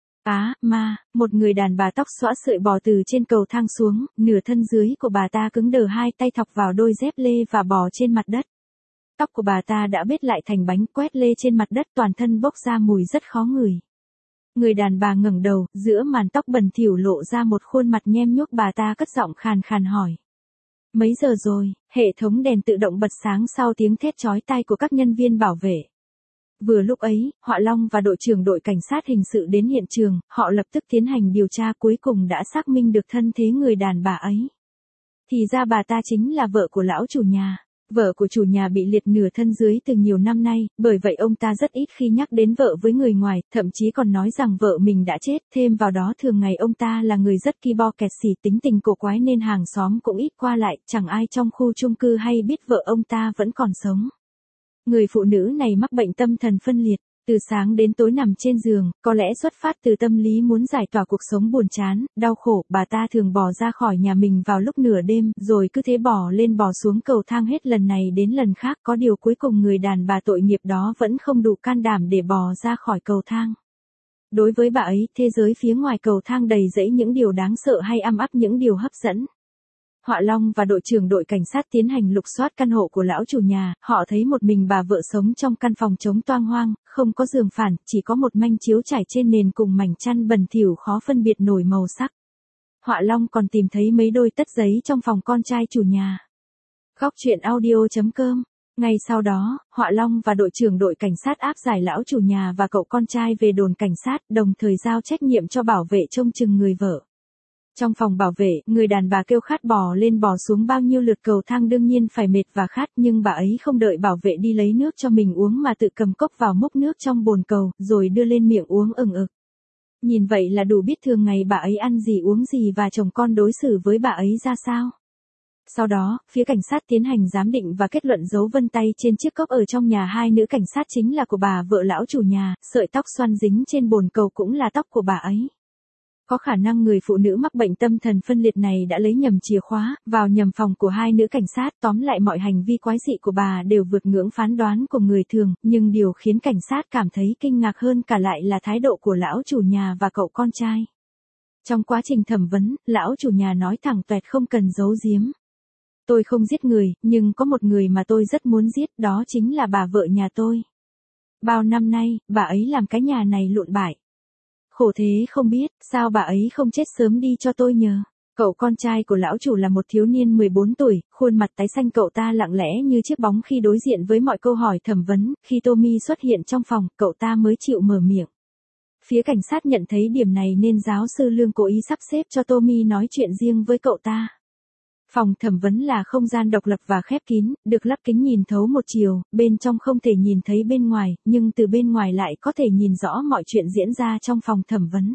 Một người đàn bà tóc xõa sợi bò từ trên cầu thang xuống, nửa thân dưới của bà ta cứng đờ, hai tay thọc vào đôi dép lê và bò trên mặt đất. Tóc của bà ta đã bết lại thành bánh, quét lê trên mặt đất, toàn thân bốc ra mùi rất khó ngửi. Người đàn bà ngẩng đầu, giữa màn tóc bẩn thỉu lộ ra một khuôn mặt nhem nhuốc, bà ta cất giọng khàn khàn hỏi. Mấy giờ rồi? Hệ thống đèn tự động bật sáng sau tiếng thét chói tai của các nhân viên bảo vệ. Vừa lúc ấy, Họa Long và đội trưởng đội cảnh sát hình sự đến hiện trường, họ lập tức tiến hành điều tra, cuối cùng đã xác minh được thân thế người đàn bà ấy. Thì ra bà ta chính là vợ của lão chủ nhà. Vợ của chủ nhà bị liệt nửa thân dưới từ nhiều năm nay, bởi vậy ông ta rất ít khi nhắc đến vợ với người ngoài, thậm chí còn nói rằng vợ mình đã chết, thêm vào đó thường ngày ông ta là người rất ki bo kẹt xỉ, tính tình cổ quái nên hàng xóm cũng ít qua lại, chẳng ai trong khu chung cư hay biết vợ ông ta vẫn còn sống. Người phụ nữ này mắc bệnh tâm thần phân liệt, từ sáng đến tối nằm trên giường, có lẽ xuất phát từ tâm lý muốn giải tỏa cuộc sống buồn chán, đau khổ, bà ta thường bỏ ra khỏi nhà mình vào lúc nửa đêm, rồi cứ thế bỏ lên bò xuống cầu thang hết lần này đến lần khác, có điều cuối cùng người đàn bà tội nghiệp đó vẫn không đủ can đảm để bò ra khỏi cầu thang. Đối với bà ấy, thế giới phía ngoài cầu thang đầy rẫy những điều đáng sợ hay ăm ắp những điều hấp dẫn. Họa Long và đội trưởng đội cảnh sát tiến hành lục soát căn hộ của lão chủ nhà, họ thấy một mình bà vợ sống trong căn phòng trống toang hoang, không có giường phản, chỉ có một manh chiếu trải trên nền cùng mảnh chăn bẩn thỉu khó phân biệt nổi màu sắc. Họa Long còn tìm thấy mấy đôi tất giấy trong phòng con trai chủ nhà. Góc truyện audio.com. Ngay sau đó, Họa Long và đội trưởng đội cảnh sát áp giải lão chủ nhà và cậu con trai về đồn cảnh sát, đồng thời giao trách nhiệm cho bảo vệ trông chừng người vợ. Trong phòng bảo vệ, người đàn bà kêu khát bò lên bò xuống bao nhiêu lượt cầu thang, đương nhiên phải mệt và khát, nhưng bà ấy không đợi bảo vệ đi lấy nước cho mình uống mà tự cầm cốc vào múc nước trong bồn cầu, rồi đưa lên miệng uống ừng ực. Nhìn vậy là đủ biết thường ngày bà ấy ăn gì uống gì và chồng con đối xử với bà ấy ra sao. Sau đó, phía cảnh sát tiến hành giám định và kết luận dấu vân tay trên chiếc cốc ở trong nhà hai nữ cảnh sát chính là của bà vợ lão chủ nhà, sợi tóc xoăn dính trên bồn cầu cũng là tóc của bà ấy. Có khả năng người phụ nữ mắc bệnh tâm thần phân liệt này đã lấy nhầm chìa khóa, vào nhầm phòng của hai nữ cảnh sát, tóm lại mọi hành vi quái dị của bà đều vượt ngưỡng phán đoán của người thường, nhưng điều khiến cảnh sát cảm thấy kinh ngạc hơn cả lại là thái độ của lão chủ nhà và cậu con trai. Trong quá trình thẩm vấn, lão chủ nhà nói thẳng toẹt không cần giấu giếm. Tôi không giết người, nhưng có một người mà tôi rất muốn giết, đó chính là bà vợ nhà tôi. Bao năm nay, bà ấy làm cái nhà này lụn bại. Khổ thế không biết, sao bà ấy không chết sớm đi cho tôi nhờ. Cậu con trai của lão chủ là một thiếu niên 14 tuổi, khuôn mặt tái xanh, cậu ta lặng lẽ như chiếc bóng khi đối diện với mọi câu hỏi thẩm vấn, khi Tommy xuất hiện trong phòng, cậu ta mới chịu mở miệng. Phía cảnh sát nhận thấy điểm này nên giáo sư Lương cố ý sắp xếp cho Tommy nói chuyện riêng với cậu ta. Phòng thẩm vấn là không gian độc lập và khép kín, được lắp kính nhìn thấu một chiều, bên trong không thể nhìn thấy bên ngoài, nhưng từ bên ngoài lại có thể nhìn rõ mọi chuyện diễn ra trong phòng thẩm vấn.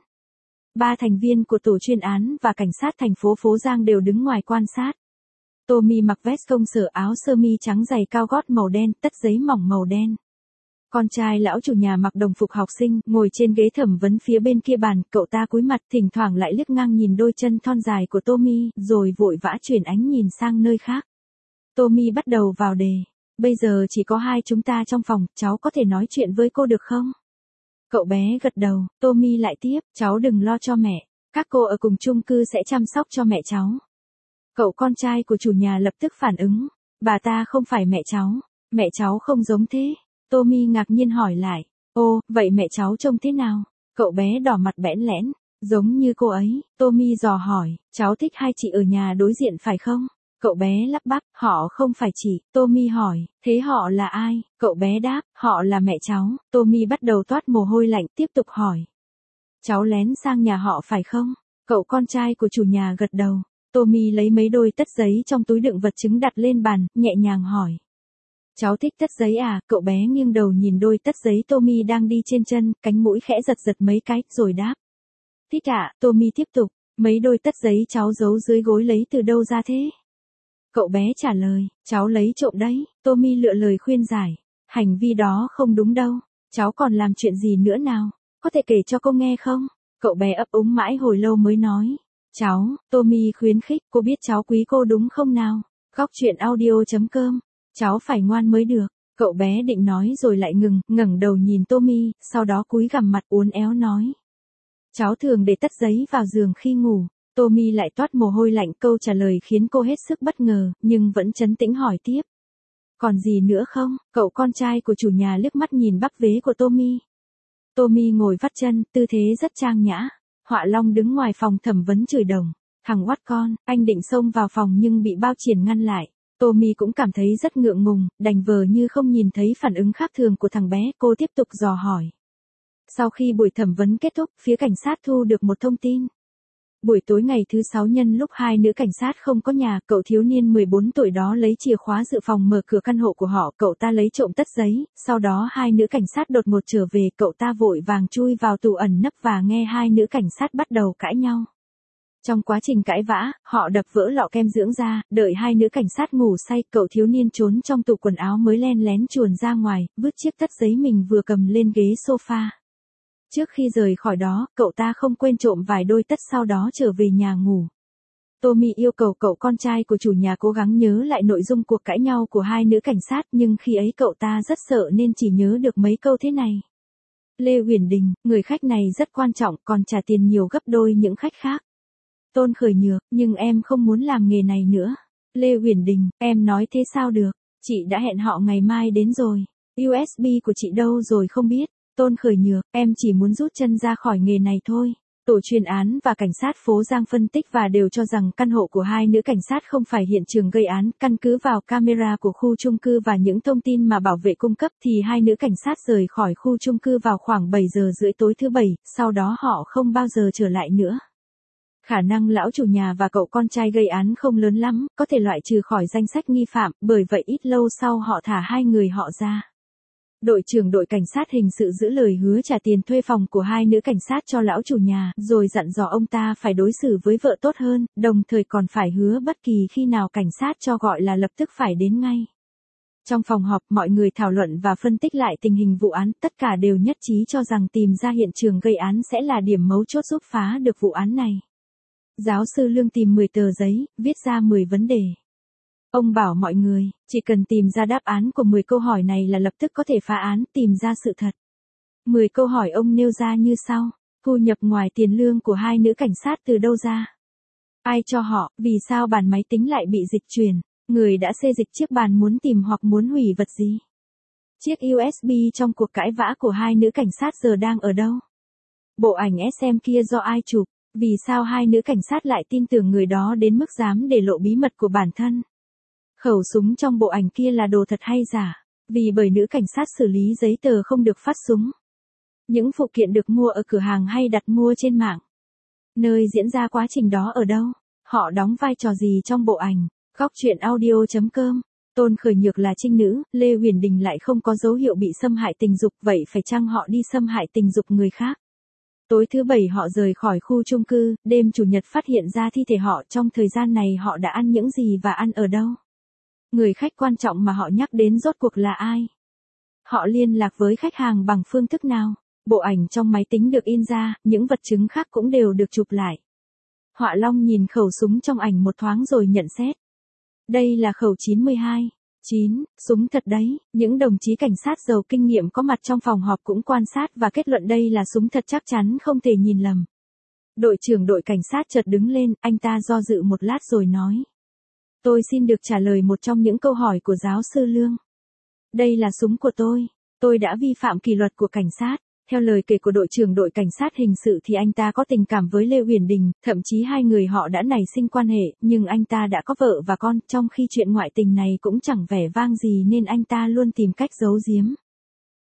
3 thành viên của tổ chuyên án và cảnh sát thành phố Phố Giang đều đứng ngoài quan sát. Tommy mặc vest công sở, áo sơ mi trắng, giày cao gót màu đen, tất giấy mỏng màu đen. Con trai lão chủ nhà mặc đồng phục học sinh, ngồi trên ghế thẩm vấn phía bên kia bàn, cậu ta cúi mặt, thỉnh thoảng lại liếc ngang nhìn đôi chân thon dài của Tommy, rồi vội vã chuyển ánh nhìn sang nơi khác. Tommy bắt đầu vào đề. Bây giờ chỉ có hai chúng ta trong phòng, cháu có thể nói chuyện với cô được không? Cậu bé gật đầu, Tommy lại tiếp, cháu đừng lo cho mẹ, các cô ở cùng chung cư sẽ chăm sóc cho mẹ cháu. Cậu con trai của chủ nhà lập tức phản ứng, bà ta không phải mẹ cháu không giống thế. Tommy ngạc nhiên hỏi lại, ô, vậy mẹ cháu trông thế nào? Cậu bé đỏ mặt bẽn lẽn, giống như cô ấy. Tommy dò hỏi, cháu thích hai chị ở nhà đối diện phải không? Cậu bé lắp bắp, họ không phải chị. Tommy hỏi, thế họ là ai? Cậu bé đáp, họ là mẹ cháu. Tommy bắt đầu toát mồ hôi lạnh, tiếp tục hỏi. Cháu lén sang nhà họ phải không? Cậu con trai của chủ nhà gật đầu. Tommy lấy mấy đôi tất giấy trong túi đựng vật chứng đặt lên bàn, nhẹ nhàng hỏi. Cháu thích tất giấy à? Cậu bé nghiêng đầu nhìn đôi tất giấy Tommy đang đi trên chân, cánh mũi khẽ giật giật mấy cái, rồi đáp. Thích ạ, Tommy tiếp tục. Mấy đôi tất giấy cháu giấu dưới gối lấy từ đâu ra thế? Cậu bé trả lời, cháu lấy trộm đấy. Tommy lựa lời khuyên giải. Hành vi đó không đúng đâu. Cháu còn làm chuyện gì nữa nào? Có thể kể cho cô nghe không? Cậu bé ấp úng mãi hồi lâu mới nói. Cháu, Tommy khuyến khích, cô biết cháu quý cô đúng không nào? Góc chuyện audio.com. Cháu phải ngoan mới được. Cậu bé định nói rồi lại ngừng, ngẩng đầu nhìn Tommy, sau đó cúi gằm mặt uốn éo nói. Cháu thường để tất giấy vào giường khi ngủ. Tommy lại toát mồ hôi lạnh, câu trả lời khiến cô hết sức bất ngờ, nhưng vẫn trấn tĩnh hỏi tiếp. Còn gì nữa không? Cậu con trai của chủ nhà liếc mắt nhìn bắp vế của Tommy. Tommy ngồi vắt chân, tư thế rất trang nhã. Họa Long đứng ngoài phòng thẩm vấn chửi đồng. Thằng oắt con, anh định xông vào phòng nhưng bị Bao Triển ngăn lại. Tommy cũng cảm thấy rất ngượng ngùng, đành vờ như không nhìn thấy phản ứng khác thường của thằng bé, cô tiếp tục dò hỏi. Sau khi buổi thẩm vấn kết thúc, phía cảnh sát thu được một thông tin. Buổi tối ngày thứ 6 nhân lúc hai nữ cảnh sát không có nhà, cậu thiếu niên 14 tuổi đó lấy chìa khóa dự phòng mở cửa căn hộ của họ, cậu ta lấy trộm tất giấy, sau đó hai nữ cảnh sát đột ngột trở về, cậu ta vội vàng chui vào tủ ẩn nấp và nghe hai nữ cảnh sát bắt đầu cãi nhau. Trong quá trình cãi vã, họ đập vỡ lọ kem dưỡng da, đợi hai nữ cảnh sát ngủ say, cậu thiếu niên trốn trong tủ quần áo mới len lén chuồn ra ngoài, vứt chiếc tất giấy mình vừa cầm lên ghế sofa. Trước khi rời khỏi đó, cậu ta không quên trộm vài đôi tất sau đó trở về nhà ngủ. Tommy yêu cầu cậu con trai của chủ nhà cố gắng nhớ lại nội dung cuộc cãi nhau của hai nữ cảnh sát, nhưng khi ấy cậu ta rất sợ nên chỉ nhớ được mấy câu thế này. Lê Uyển Đình, người khách này rất quan trọng, còn trả tiền nhiều gấp đôi những khách khác. Tôn Khởi Nhược, nhưng em không muốn làm nghề này nữa. Lê Uyển Đình, em nói thế sao được? Chị đã hẹn họ ngày mai đến rồi. USB của chị đâu rồi không biết. Tôn Khởi Nhược, em chỉ muốn rút chân ra khỏi nghề này thôi. Tổ chuyên án và cảnh sát phố Giang phân tích và đều cho rằng căn hộ của hai nữ cảnh sát không phải hiện trường gây án, căn cứ vào camera của khu chung cư và những thông tin mà bảo vệ cung cấp thì hai nữ cảnh sát rời khỏi khu chung cư vào khoảng 7 giờ rưỡi tối thứ Bảy, sau đó họ không bao giờ trở lại nữa. Khả năng lão chủ nhà và cậu con trai gây án không lớn lắm, có thể loại trừ khỏi danh sách nghi phạm, bởi vậy ít lâu sau họ thả hai người họ ra. Đội trưởng đội cảnh sát hình sự giữ lời hứa trả tiền thuê phòng của hai nữ cảnh sát cho lão chủ nhà, rồi dặn dò ông ta phải đối xử với vợ tốt hơn, đồng thời còn phải hứa bất kỳ khi nào cảnh sát cho gọi là lập tức phải đến ngay. Trong phòng họp, mọi người thảo luận và phân tích lại tình hình vụ án, tất cả đều nhất trí cho rằng tìm ra hiện trường gây án sẽ là điểm mấu chốt giúp phá được vụ án này. Giáo sư Lương tìm 10 tờ giấy, viết ra 10 vấn đề. Ông bảo mọi người, chỉ cần tìm ra đáp án của 10 câu hỏi này là lập tức có thể phá án, tìm ra sự thật. 10 câu hỏi ông nêu ra như sau. Thu nhập ngoài tiền lương của hai nữ cảnh sát từ đâu ra? Ai cho họ? Vì sao bàn máy tính lại bị dịch chuyển? Người đã xê dịch chiếc bàn muốn tìm hoặc muốn hủy vật gì? Chiếc USB trong cuộc cãi vã của hai nữ cảnh sát giờ đang ở đâu? Bộ ảnh SM kia do ai chụp? Vì sao hai nữ cảnh sát lại tin tưởng người đó đến mức dám để lộ bí mật của bản thân? Khẩu súng trong bộ ảnh kia là đồ thật hay giả? Vì bởi nữ cảnh sát xử lý giấy tờ không được phát súng. Những phụ kiện được mua ở cửa hàng hay đặt mua trên mạng. Nơi diễn ra quá trình đó ở đâu? Họ đóng vai trò gì trong bộ ảnh? Góc chuyện audio.com. Tôn Khởi Nhược là trinh nữ, Lê Uyển Đình lại không có dấu hiệu bị xâm hại tình dục, vậy phải chăng họ đi xâm hại tình dục người khác? Tối thứ Bảy họ rời khỏi khu chung cư, đêm Chủ nhật phát hiện ra thi thể họ, trong thời gian này họ đã ăn những gì và ăn ở đâu? Người khách quan trọng mà họ nhắc đến rốt cuộc là ai? Họ liên lạc với khách hàng bằng phương thức nào? Bộ ảnh trong máy tính được in ra, những vật chứng khác cũng đều được chụp lại. Họa Long nhìn khẩu súng trong ảnh một thoáng rồi nhận xét. Đây là khẩu 92. 9, súng thật đấy, những đồng chí cảnh sát giàu kinh nghiệm có mặt trong phòng họp cũng quan sát và kết luận đây là súng thật, chắc chắn không thể nhìn lầm. Đội trưởng đội cảnh sát chợt đứng lên, anh ta do dự một lát rồi nói. Tôi xin được trả lời một trong những câu hỏi của giáo sư Lương. Đây là súng của tôi đã vi phạm kỷ luật của cảnh sát. Theo lời kể của đội trưởng đội cảnh sát hình sự thì anh ta có tình cảm với Lê Uyển Đình, thậm chí hai người họ đã nảy sinh quan hệ, nhưng anh ta đã có vợ và con, trong khi chuyện ngoại tình này cũng chẳng vẻ vang gì nên anh ta luôn tìm cách giấu giếm.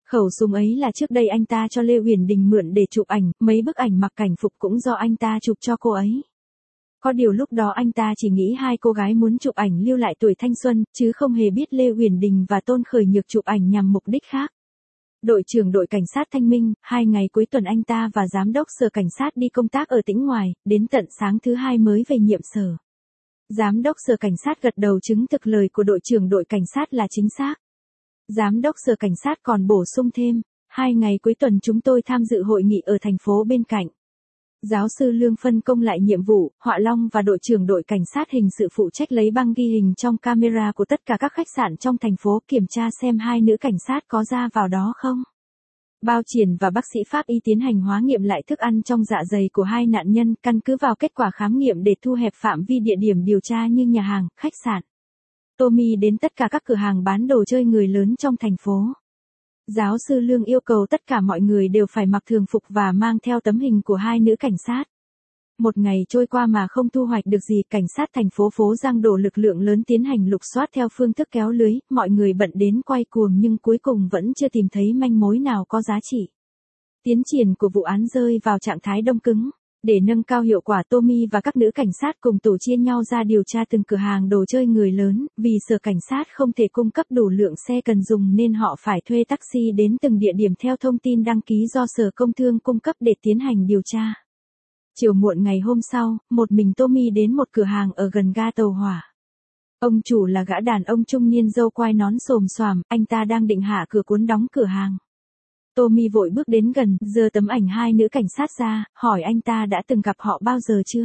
Khẩu súng ấy là trước đây anh ta cho Lê Uyển Đình mượn để chụp ảnh, mấy bức ảnh mặc cảnh phục cũng do anh ta chụp cho cô ấy. Có điều lúc đó anh ta chỉ nghĩ hai cô gái muốn chụp ảnh lưu lại tuổi thanh xuân, chứ không hề biết Lê Uyển Đình và Tôn Khởi Nhược chụp ảnh nhằm mục đích khác. Đội trưởng đội cảnh sát Thanh Minh, 2 ngày cuối tuần anh ta và giám đốc sở cảnh sát đi công tác ở tỉnh ngoài, đến tận sáng thứ 2 mới về nhiệm sở. Giám đốc sở cảnh sát gật đầu chứng thực lời của đội trưởng đội cảnh sát là chính xác. Giám đốc sở cảnh sát còn bổ sung thêm, 2 ngày cuối tuần chúng tôi tham dự hội nghị ở thành phố bên cạnh. Giáo sư Lương phân công lại nhiệm vụ, Họa Long và đội trưởng đội cảnh sát hình sự phụ trách lấy băng ghi hình trong camera của tất cả các khách sạn trong thành phố kiểm tra xem hai nữ cảnh sát có ra vào đó không. Bao Triển và bác sĩ pháp y tiến hành hóa nghiệm lại thức ăn trong dạ dày của hai nạn nhân, căn cứ vào kết quả khám nghiệm để thu hẹp phạm vi địa điểm điều tra như nhà hàng, khách sạn. Tommy đến tất cả các cửa hàng bán đồ chơi người lớn trong thành phố. Giáo sư Lương yêu cầu tất cả mọi người đều phải mặc thường phục và mang theo tấm hình của hai nữ cảnh sát. Một ngày trôi qua mà không thu hoạch được gì, cảnh sát thành phố Phố Giang đổ lực lượng lớn tiến hành lục soát theo phương thức kéo lưới, mọi người bận đến quay cuồng nhưng cuối cùng vẫn chưa tìm thấy manh mối nào có giá trị. Tiến triển của vụ án rơi vào trạng thái đông cứng. Để nâng cao hiệu quả, Tommy và các nữ cảnh sát cùng tổ chia nhau ra điều tra từng cửa hàng đồ chơi người lớn, vì sở cảnh sát không thể cung cấp đủ lượng xe cần dùng nên họ phải thuê taxi đến từng địa điểm theo thông tin đăng ký do Sở Công Thương cung cấp để tiến hành điều tra. Chiều muộn ngày hôm sau, một mình Tommy đến một cửa hàng ở gần ga tàu hỏa. Ông chủ là gã đàn ông trung niên râu quai nón xồm xoàm, anh ta đang định hạ cửa cuốn đóng cửa hàng. Tommy vội bước đến gần, giơ tấm ảnh hai nữ cảnh sát ra, hỏi anh ta đã từng gặp họ bao giờ chưa?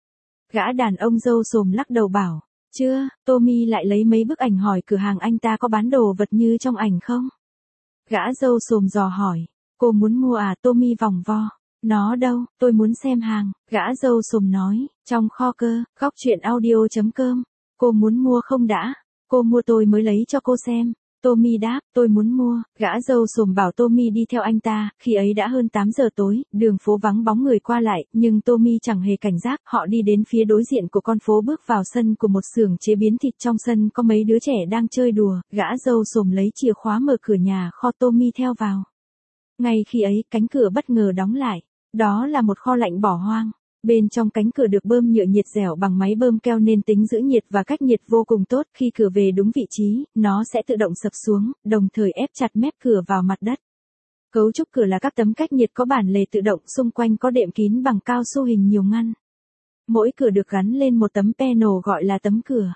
Gã đàn ông râu xồm lắc đầu bảo, chưa. Tommy lại lấy mấy bức ảnh hỏi cửa hàng anh ta có bán đồ vật như trong ảnh không? Gã râu xồm dò hỏi, cô muốn mua à? Tommy vòng vo, nó đâu, tôi muốn xem hàng. Gã râu xồm nói, trong kho cơ. Góc chuyện audio.com. Cô muốn mua không đã? Cô mua tôi mới lấy cho cô xem. Tommy đáp, tôi muốn mua. Gã râu xồm bảo Tommy đi theo anh ta, khi ấy đã hơn 8 giờ tối, đường phố vắng bóng người qua lại, nhưng Tommy chẳng hề cảnh giác, họ đi đến phía đối diện của con phố bước vào sân của một xưởng chế biến thịt, trong sân có mấy đứa trẻ đang chơi đùa, gã râu xồm lấy chìa khóa mở cửa nhà kho, Tommy theo vào. Ngay khi ấy, cánh cửa bất ngờ đóng lại, đó là một kho lạnh bỏ hoang. Bên trong cánh cửa được bơm nhựa nhiệt dẻo bằng máy bơm keo nên tính giữ nhiệt và cách nhiệt vô cùng tốt, khi cửa về đúng vị trí, nó sẽ tự động sập xuống, đồng thời ép chặt mép cửa vào mặt đất. Cấu trúc cửa là các tấm cách nhiệt có bản lề tự động, xung quanh có đệm kín bằng cao su hình nhiều ngăn. Mỗi cửa được gắn lên một tấm panel gọi là tấm cửa.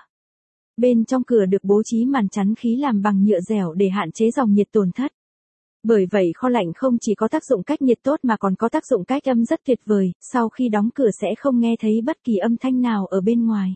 Bên trong cửa được bố trí màn chắn khí làm bằng nhựa dẻo để hạn chế dòng nhiệt tổn thất. Bởi vậy kho lạnh không chỉ có tác dụng cách nhiệt tốt mà còn có tác dụng cách âm rất tuyệt vời, sau khi đóng cửa sẽ không nghe thấy bất kỳ âm thanh nào ở bên ngoài.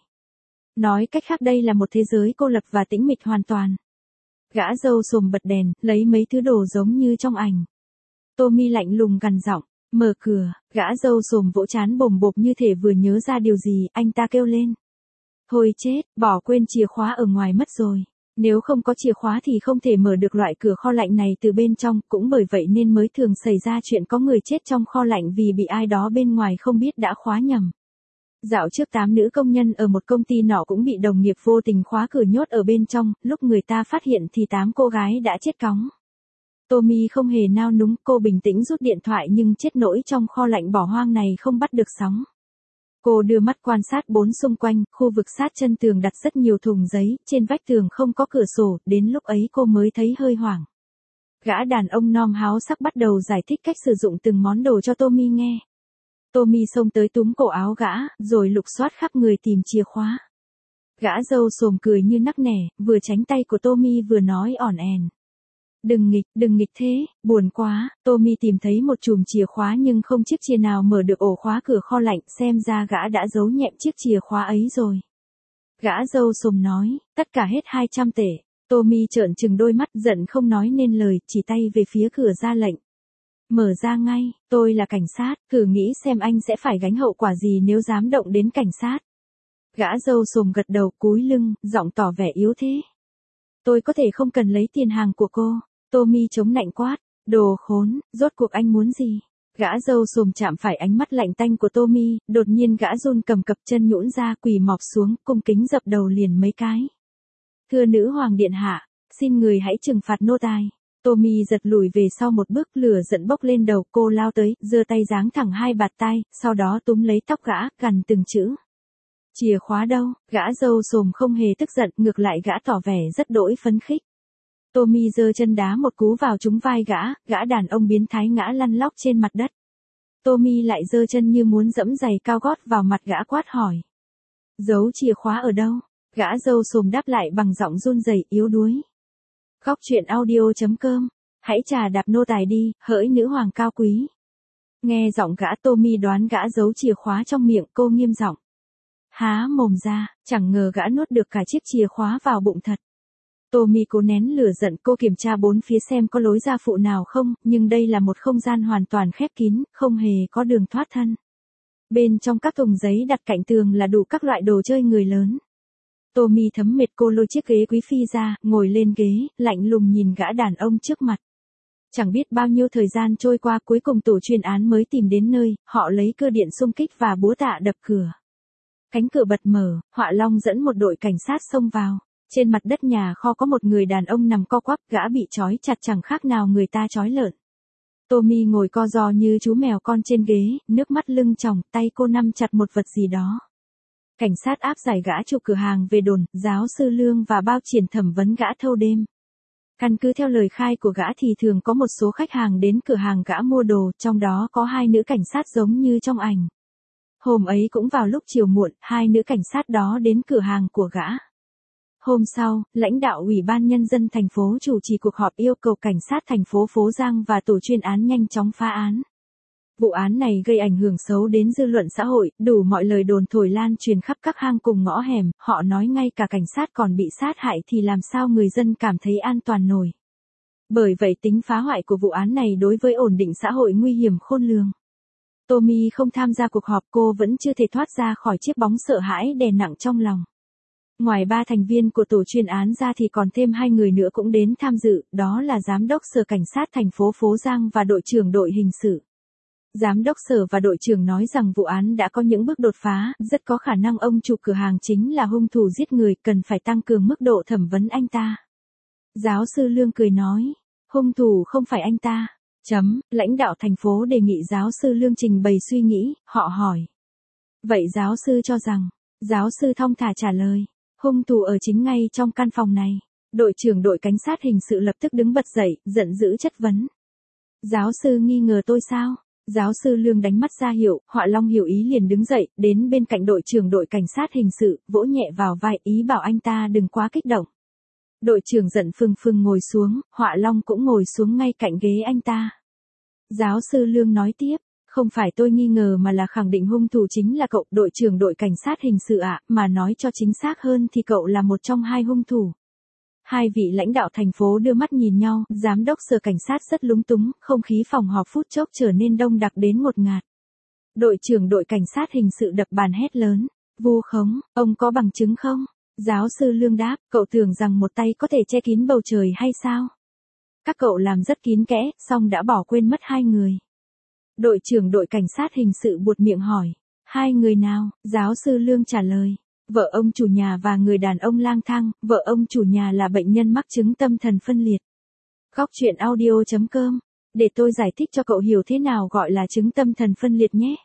Nói cách khác, đây là một thế giới cô lập và tĩnh mịch hoàn toàn. Gã râu xồm bật đèn, lấy mấy thứ đồ giống như trong ảnh. Tommy lạnh lùng gằn giọng, mở cửa. Gã râu xồm vỗ trán bồm bộp như thể vừa nhớ ra điều gì, anh ta kêu lên. Thôi chết, bỏ quên chìa khóa ở ngoài mất rồi. Nếu không có chìa khóa thì không thể mở được loại cửa kho lạnh này từ bên trong, cũng bởi vậy nên mới thường xảy ra chuyện có người chết trong kho lạnh vì bị ai đó bên ngoài không biết đã khóa nhầm. Dạo trước 8 nữ công nhân ở một công ty nọ cũng bị đồng nghiệp vô tình khóa cửa nhốt ở bên trong, lúc người ta phát hiện thì 8 cô gái đã chết cóng. Tommy không hề nao núng, cô bình tĩnh rút điện thoại nhưng chết nỗi trong kho lạnh bỏ hoang này không bắt được sóng. Cô đưa mắt quan sát bốn xung quanh, khu vực sát chân tường đặt rất nhiều thùng giấy, trên vách tường không có cửa sổ, đến lúc ấy cô mới thấy hơi hoảng. Gã đàn ông nom háo sắc bắt đầu giải thích cách sử dụng từng món đồ cho Tommy nghe. Tommy xông tới túm cổ áo gã, rồi lục soát khắp người tìm chìa khóa. Gã râu xồm cười như nắc nẻ, vừa tránh tay của Tommy vừa nói ỏn ẻn. Đừng nghịch thế, buồn quá. Tommy tìm thấy một chùm chìa khóa nhưng không chiếc chìa nào mở được ổ khóa cửa kho lạnh, xem ra gã đã giấu nhẹm chiếc chìa khóa ấy rồi. Gã râu xồm nói, tất cả hết 200 tệ. Tommy trợn trừng đôi mắt, giận không nói nên lời, chỉ tay về phía cửa ra lệnh. Mở ra ngay, tôi là cảnh sát, thử nghĩ xem anh sẽ phải gánh hậu quả gì nếu dám động đến cảnh sát. Gã râu xồm gật đầu, cúi lưng, giọng tỏ vẻ yếu thế. Tôi có thể không cần lấy tiền hàng của cô. Tommy chống nạnh quát, đồ khốn, rốt cuộc anh muốn gì? Gã râu xồm chạm phải ánh mắt lạnh tanh của Tommy, đột nhiên gã run cầm cập, chân nhũn ra, quỳ mọp xuống, cung kính dập đầu liền mấy cái. Thưa nữ hoàng điện hạ, xin người hãy trừng phạt nô tài. Tommy giật lùi về sau một bước, lửa giận bốc lên đầu, cô lao tới, giơ tay giáng thẳng hai bạt tai, sau đó túm lấy tóc gã, gằn từng chữ. Chìa khóa đâu? Gã râu xồm không hề tức giận, ngược lại gã tỏ vẻ rất đỗi phấn khích. Tommy giơ chân đá một cú vào trúng vai gã đàn ông biến thái ngã lăn lóc trên mặt đất. Tommy lại giơ chân như muốn dẫm giày cao gót vào mặt gã, quát hỏi. Giấu chìa khóa ở đâu? Gã râu xồm đáp lại bằng giọng run rẩy yếu đuối. Góc truyện audio.com. Hãy chà đạp nô tài đi, hỡi nữ hoàng cao quý. Nghe giọng gã, Tommy đoán gã giấu chìa khóa trong miệng, cô nghiêm giọng. Há mồm ra, chẳng ngờ gã nuốt được cả chiếc chìa khóa vào bụng thật. Tommy cố nén lửa giận, cô kiểm tra bốn phía xem có lối ra phụ nào không, nhưng đây là một không gian hoàn toàn khép kín, không hề có đường thoát thân. Bên trong các thùng giấy đặt cạnh tường là đủ các loại đồ chơi người lớn. Tommy thấm mệt, cô lôi chiếc ghế quý phi ra, ngồi lên ghế, lạnh lùng nhìn gã đàn ông trước mặt. Chẳng biết bao nhiêu thời gian trôi qua, cuối cùng tổ chuyên án mới tìm đến nơi, họ lấy cưa điện xung kích và búa tạ đập cửa. Cánh cửa bật mở, Họa Long dẫn một đội cảnh sát xông vào. Trên mặt đất nhà kho có một người đàn ông nằm co quắp, gã bị trói chặt chẳng khác nào người ta trói lợn. Tommy ngồi co ro như chú mèo con trên ghế, nước mắt lưng tròng, tay cô nắm chặt một vật gì đó. Cảnh sát áp giải gã chủ cửa hàng về đồn, giáo sư Lương và Bao Triển thẩm vấn gã thâu đêm. Căn cứ theo lời khai của gã thì thường có một số khách hàng đến cửa hàng gã mua đồ, trong đó có hai nữ cảnh sát giống như trong ảnh. Hôm ấy cũng vào lúc chiều muộn, hai nữ cảnh sát đó đến cửa hàng của gã. Hôm sau, lãnh đạo Ủy ban Nhân dân thành phố chủ trì cuộc họp yêu cầu cảnh sát thành phố Phố Giang và tổ chuyên án nhanh chóng phá án. Vụ án này gây ảnh hưởng xấu đến dư luận xã hội, đủ mọi lời đồn thổi lan truyền khắp các hang cùng ngõ hẻm, họ nói ngay cả cảnh sát còn bị sát hại thì làm sao người dân cảm thấy an toàn nổi. Bởi vậy tính phá hoại của vụ án này đối với ổn định xã hội nguy hiểm khôn lường. Tommy không tham gia cuộc họp, cô vẫn chưa thể thoát ra khỏi chiếc bóng sợ hãi đè nặng trong lòng. Ngoài 3 thành viên của tổ chuyên án ra thì còn thêm 2 người nữa cũng đến tham dự, đó là giám đốc sở cảnh sát thành phố Phố Giang và đội trưởng đội hình sự. Giám đốc sở và đội trưởng nói rằng vụ án đã có những bước đột phá, rất có khả năng ông chủ cửa hàng chính là hung thủ giết người, cần phải tăng cường mức độ thẩm vấn anh ta. Giáo sư Lương cười nói, hung thủ không phải anh ta. Lãnh đạo thành phố đề nghị giáo sư Lương trình bày suy nghĩ, họ hỏi. Vậy giáo sư cho rằng, giáo sư thong thả trả lời, hung thủ ở chính ngay trong căn phòng này. Đội trưởng đội cảnh sát hình sự lập tức đứng bật dậy, giận dữ chất vấn. Giáo sư nghi ngờ tôi sao? Giáo sư Lương đánh mắt ra hiệu, Họa Long hiểu ý liền đứng dậy, đến bên cạnh đội trưởng đội cảnh sát hình sự, vỗ nhẹ vào vai, ý bảo anh ta đừng quá kích động. Đội trưởng giận phừng phừng ngồi xuống, Họa Long cũng ngồi xuống ngay cạnh ghế anh ta. Giáo sư Lương nói tiếp, không phải tôi nghi ngờ mà là khẳng định hung thủ chính là cậu, đội trưởng đội cảnh sát hình sự ạ, mà nói cho chính xác hơn thì cậu là một trong hai hung thủ. Hai vị lãnh đạo thành phố đưa mắt nhìn nhau, giám đốc sở cảnh sát rất lúng túng, không khí phòng họp phút chốc trở nên đông đặc đến ngột ngạt. Đội trưởng đội cảnh sát hình sự đập bàn hét lớn, vu khống, ông có bằng chứng không? Giáo sư Lương đáp, cậu tưởng rằng một tay có thể che kín bầu trời hay sao? Các cậu làm rất kín kẽ, song đã bỏ quên mất 2 người. Đội trưởng đội cảnh sát hình sự buột miệng hỏi, 2 người nào? Giáo sư Lương trả lời, vợ ông chủ nhà và người đàn ông lang thang, vợ ông chủ nhà là bệnh nhân mắc chứng tâm thần phân liệt. Góc truyện audio.com, để tôi giải thích cho cậu hiểu thế nào gọi là chứng tâm thần phân liệt nhé.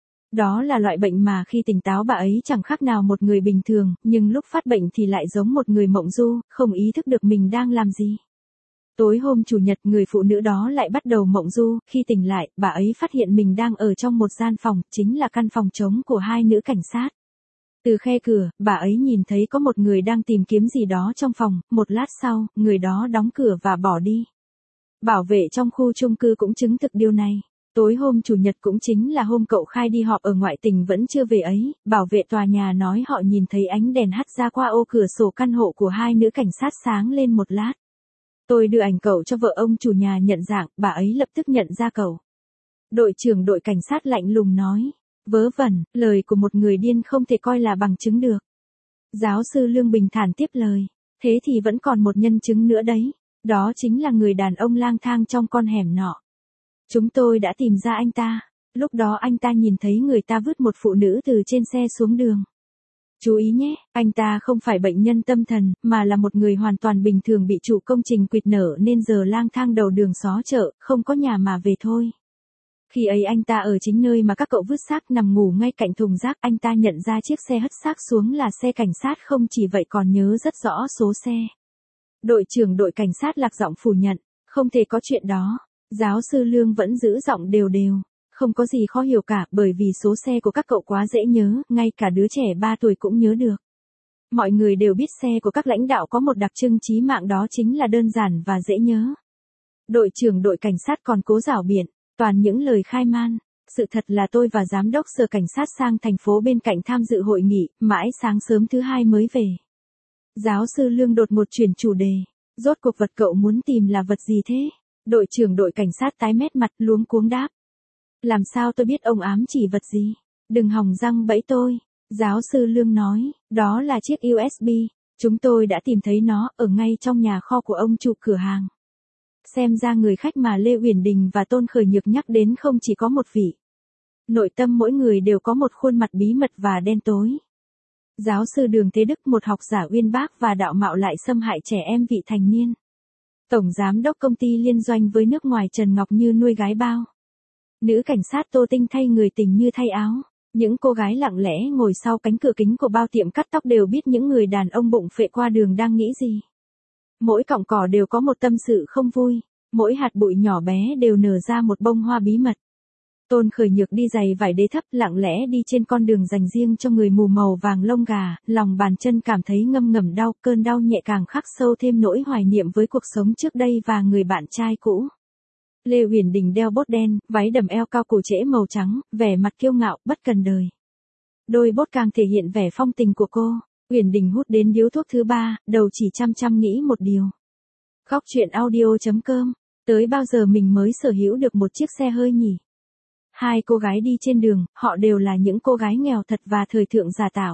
Đó là loại bệnh mà khi tỉnh táo bà ấy chẳng khác nào một người bình thường, nhưng lúc phát bệnh thì lại giống một người mộng du, không ý thức được mình đang làm gì. Tối hôm chủ nhật, người phụ nữ đó lại bắt đầu mộng du, khi tỉnh lại, bà ấy phát hiện mình đang ở trong một gian phòng, chính là căn phòng trống của 2 nữ cảnh sát. Từ khe cửa, bà ấy nhìn thấy có một người đang tìm kiếm gì đó trong phòng, một lát sau, người đó đóng cửa và bỏ đi. Bảo vệ trong khu chung cư cũng chứng thực điều này. Tối hôm chủ nhật cũng chính là hôm cậu khai đi họp ở ngoại tỉnh vẫn chưa về ấy, bảo vệ tòa nhà nói họ nhìn thấy ánh đèn hắt ra qua ô cửa sổ căn hộ của 2 nữ cảnh sát sáng lên một lát. Tôi đưa ảnh cậu cho vợ ông chủ nhà nhận dạng, bà ấy lập tức nhận ra cậu. Đội trưởng đội cảnh sát lạnh lùng nói, vớ vẩn, lời của một người điên không thể coi là bằng chứng được. Giáo sư Lương bình thản tiếp lời, thế thì vẫn còn một nhân chứng nữa đấy, đó chính là người đàn ông lang thang trong con hẻm nọ. Chúng tôi đã tìm ra anh ta, lúc đó anh ta nhìn thấy người ta vứt một phụ nữ từ trên xe xuống đường. Chú ý nhé, anh ta không phải bệnh nhân tâm thần, mà là một người hoàn toàn bình thường bị chủ công trình quỵt nở nên giờ lang thang đầu đường xó chợ, không có nhà mà về thôi. Khi ấy anh ta ở chính nơi mà các cậu vứt xác nằm ngủ ngay cạnh thùng rác, anh ta nhận ra chiếc xe hất xác xuống là xe cảnh sát, không chỉ vậy còn nhớ rất rõ số xe. Đội trưởng đội cảnh sát lạc giọng phủ nhận, không thể có chuyện đó. Giáo sư Lương vẫn giữ giọng đều đều. Không có gì khó hiểu cả, bởi vì số xe của các cậu quá dễ nhớ, ngay cả đứa trẻ 3 tuổi cũng nhớ được. Mọi người đều biết xe của các lãnh đạo có một đặc trưng chí mạng, đó chính là đơn giản và dễ nhớ. Đội trưởng đội cảnh sát còn cố giảo biện, toàn những lời khai man. Sự thật là tôi và giám đốc sở cảnh sát sang thành phố bên cạnh tham dự hội nghị, mãi sáng sớm thứ Hai mới về. Giáo sư Lương đột ngột chuyển chủ đề. Rốt cuộc vật cậu muốn tìm là vật gì thế? Đội trưởng đội cảnh sát tái mét mặt, luống cuống đáp. Làm sao tôi biết ông ám chỉ vật gì? Đừng hòng răng bẫy tôi. Giáo sư Lương nói, đó là chiếc USB. Chúng tôi đã tìm thấy nó ở ngay trong nhà kho của ông chủ cửa hàng. Xem ra người khách mà Lê Uyển Đình và Tôn Khởi Nhược nhắc đến không chỉ có một vị. Nội tâm mỗi người đều có một khuôn mặt bí mật và đen tối. Giáo sư Đường Thế Đức, một học giả uyên bác và đạo mạo lại xâm hại trẻ em vị thành niên. Tổng giám đốc công ty liên doanh với nước ngoài Trần Ngọc Như nuôi gái bao. Nữ cảnh sát Tô Tinh thay người tình như thay áo. Những cô gái lặng lẽ ngồi sau cánh cửa kính của bao tiệm cắt tóc đều biết những người đàn ông bụng phệ qua đường đang nghĩ gì. Mỗi cọng cỏ đều có một tâm sự không vui. Mỗi hạt bụi nhỏ bé đều nở ra một bông hoa bí mật. Tôn Khởi Nhược đi giày vải đế thấp, lặng lẽ đi trên con đường dành riêng cho người mù màu vàng lông gà, lòng bàn chân cảm thấy ngâm ngầm đau, cơn đau nhẹ càng khắc sâu thêm nỗi hoài niệm với cuộc sống trước đây và người bạn trai cũ. Lê Uyển Đình đeo bốt đen, váy đầm eo cao cổ trễ màu trắng, vẻ mặt kiêu ngạo, bất cần đời. Đôi bốt càng thể hiện vẻ phong tình của cô. Uyển Đình hút đến điếu thuốc thứ 3, đầu chỉ chăm chăm nghĩ một điều. Góc truyện audio.com, tới bao giờ mình mới sở hữu được một chiếc xe hơi nhỉ? Hai cô gái đi trên đường, họ đều là những cô gái nghèo thật và thời thượng giả tạo.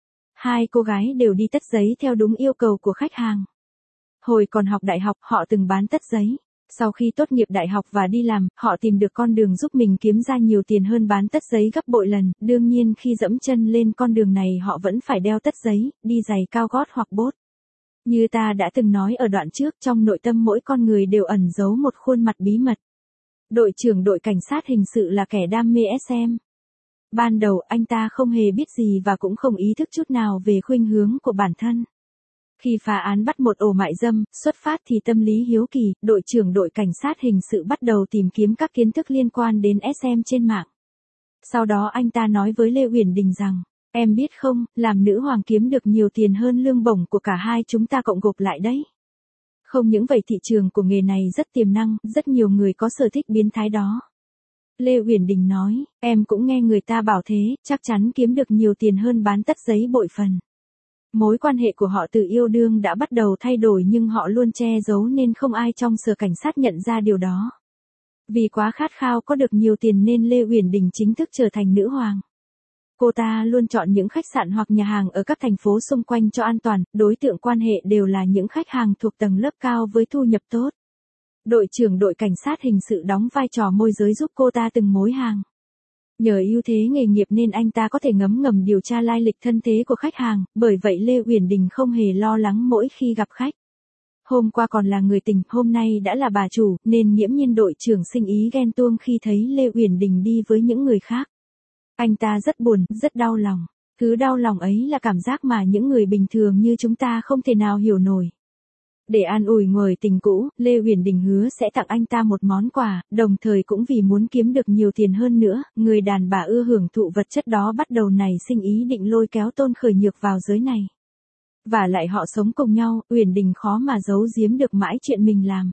Hai cô gái đều đi tất giấy theo đúng yêu cầu của khách hàng. Hồi còn học đại học, họ từng bán tất giấy. Sau khi tốt nghiệp đại học và đi làm, họ tìm được con đường giúp mình kiếm ra nhiều tiền hơn bán tất giấy gấp bội lần. Đương nhiên khi dẫm chân lên con đường này họ vẫn phải đeo tất giấy, đi giày cao gót hoặc bốt. Như ta đã từng nói ở đoạn trước, trong nội tâm mỗi con người đều ẩn giấu một khuôn mặt bí mật. Đội trưởng đội cảnh sát hình sự là kẻ đam mê SM. Ban đầu anh ta không hề biết gì và cũng không ý thức chút nào về khuynh hướng của bản thân. Khi phá án bắt một ổ mại dâm, xuất phát thì tâm lý hiếu kỳ, đội trưởng đội cảnh sát hình sự bắt đầu tìm kiếm các kiến thức liên quan đến SM trên mạng. Sau đó anh ta nói với Lê Uyển Đình rằng, em biết không, làm nữ hoàng kiếm được nhiều tiền hơn lương bổng của cả hai chúng ta cộng gộp lại đấy. Không những vậy thị trường của nghề này rất tiềm năng, rất nhiều người có sở thích biến thái đó. Lê Uyển Đình nói, em cũng nghe người ta bảo thế, chắc chắn kiếm được nhiều tiền hơn bán tất giấy bội phần. Mối quan hệ của họ từ yêu đương đã bắt đầu thay đổi nhưng họ luôn che giấu nên không ai trong sở cảnh sát nhận ra điều đó. Vì quá khát khao có được nhiều tiền nên Lê Uyển Đình chính thức trở thành nữ hoàng. Cô ta luôn chọn những khách sạn hoặc nhà hàng ở các thành phố xung quanh cho an toàn, đối tượng quan hệ đều là những khách hàng thuộc tầng lớp cao với thu nhập tốt. Đội trưởng đội cảnh sát hình sự đóng vai trò môi giới giúp cô ta từng mối hàng. Nhờ ưu thế nghề nghiệp nên anh ta có thể ngấm ngầm điều tra lai lịch thân thế của khách hàng, bởi vậy Lê Uyển Đình không hề lo lắng mỗi khi gặp khách. Hôm qua còn là người tình, hôm nay đã là bà chủ, nên nghiễm nhiên đội trưởng sinh ý ghen tuông khi thấy Lê Uyển Đình đi với những người khác. Anh ta rất buồn, rất đau lòng. Thứ đau lòng ấy là cảm giác mà những người bình thường như chúng ta không thể nào hiểu nổi. Để an ủi người tình cũ, Lê Uyển Đình hứa sẽ tặng anh ta một món quà, đồng thời cũng vì muốn kiếm được nhiều tiền hơn nữa, người đàn bà ưa hưởng thụ vật chất đó bắt đầu nảy sinh ý định lôi kéo Tôn Khởi Nhược vào giới này. Và lại họ sống cùng nhau, Uyển Đình khó mà giấu giếm được mãi chuyện mình làm.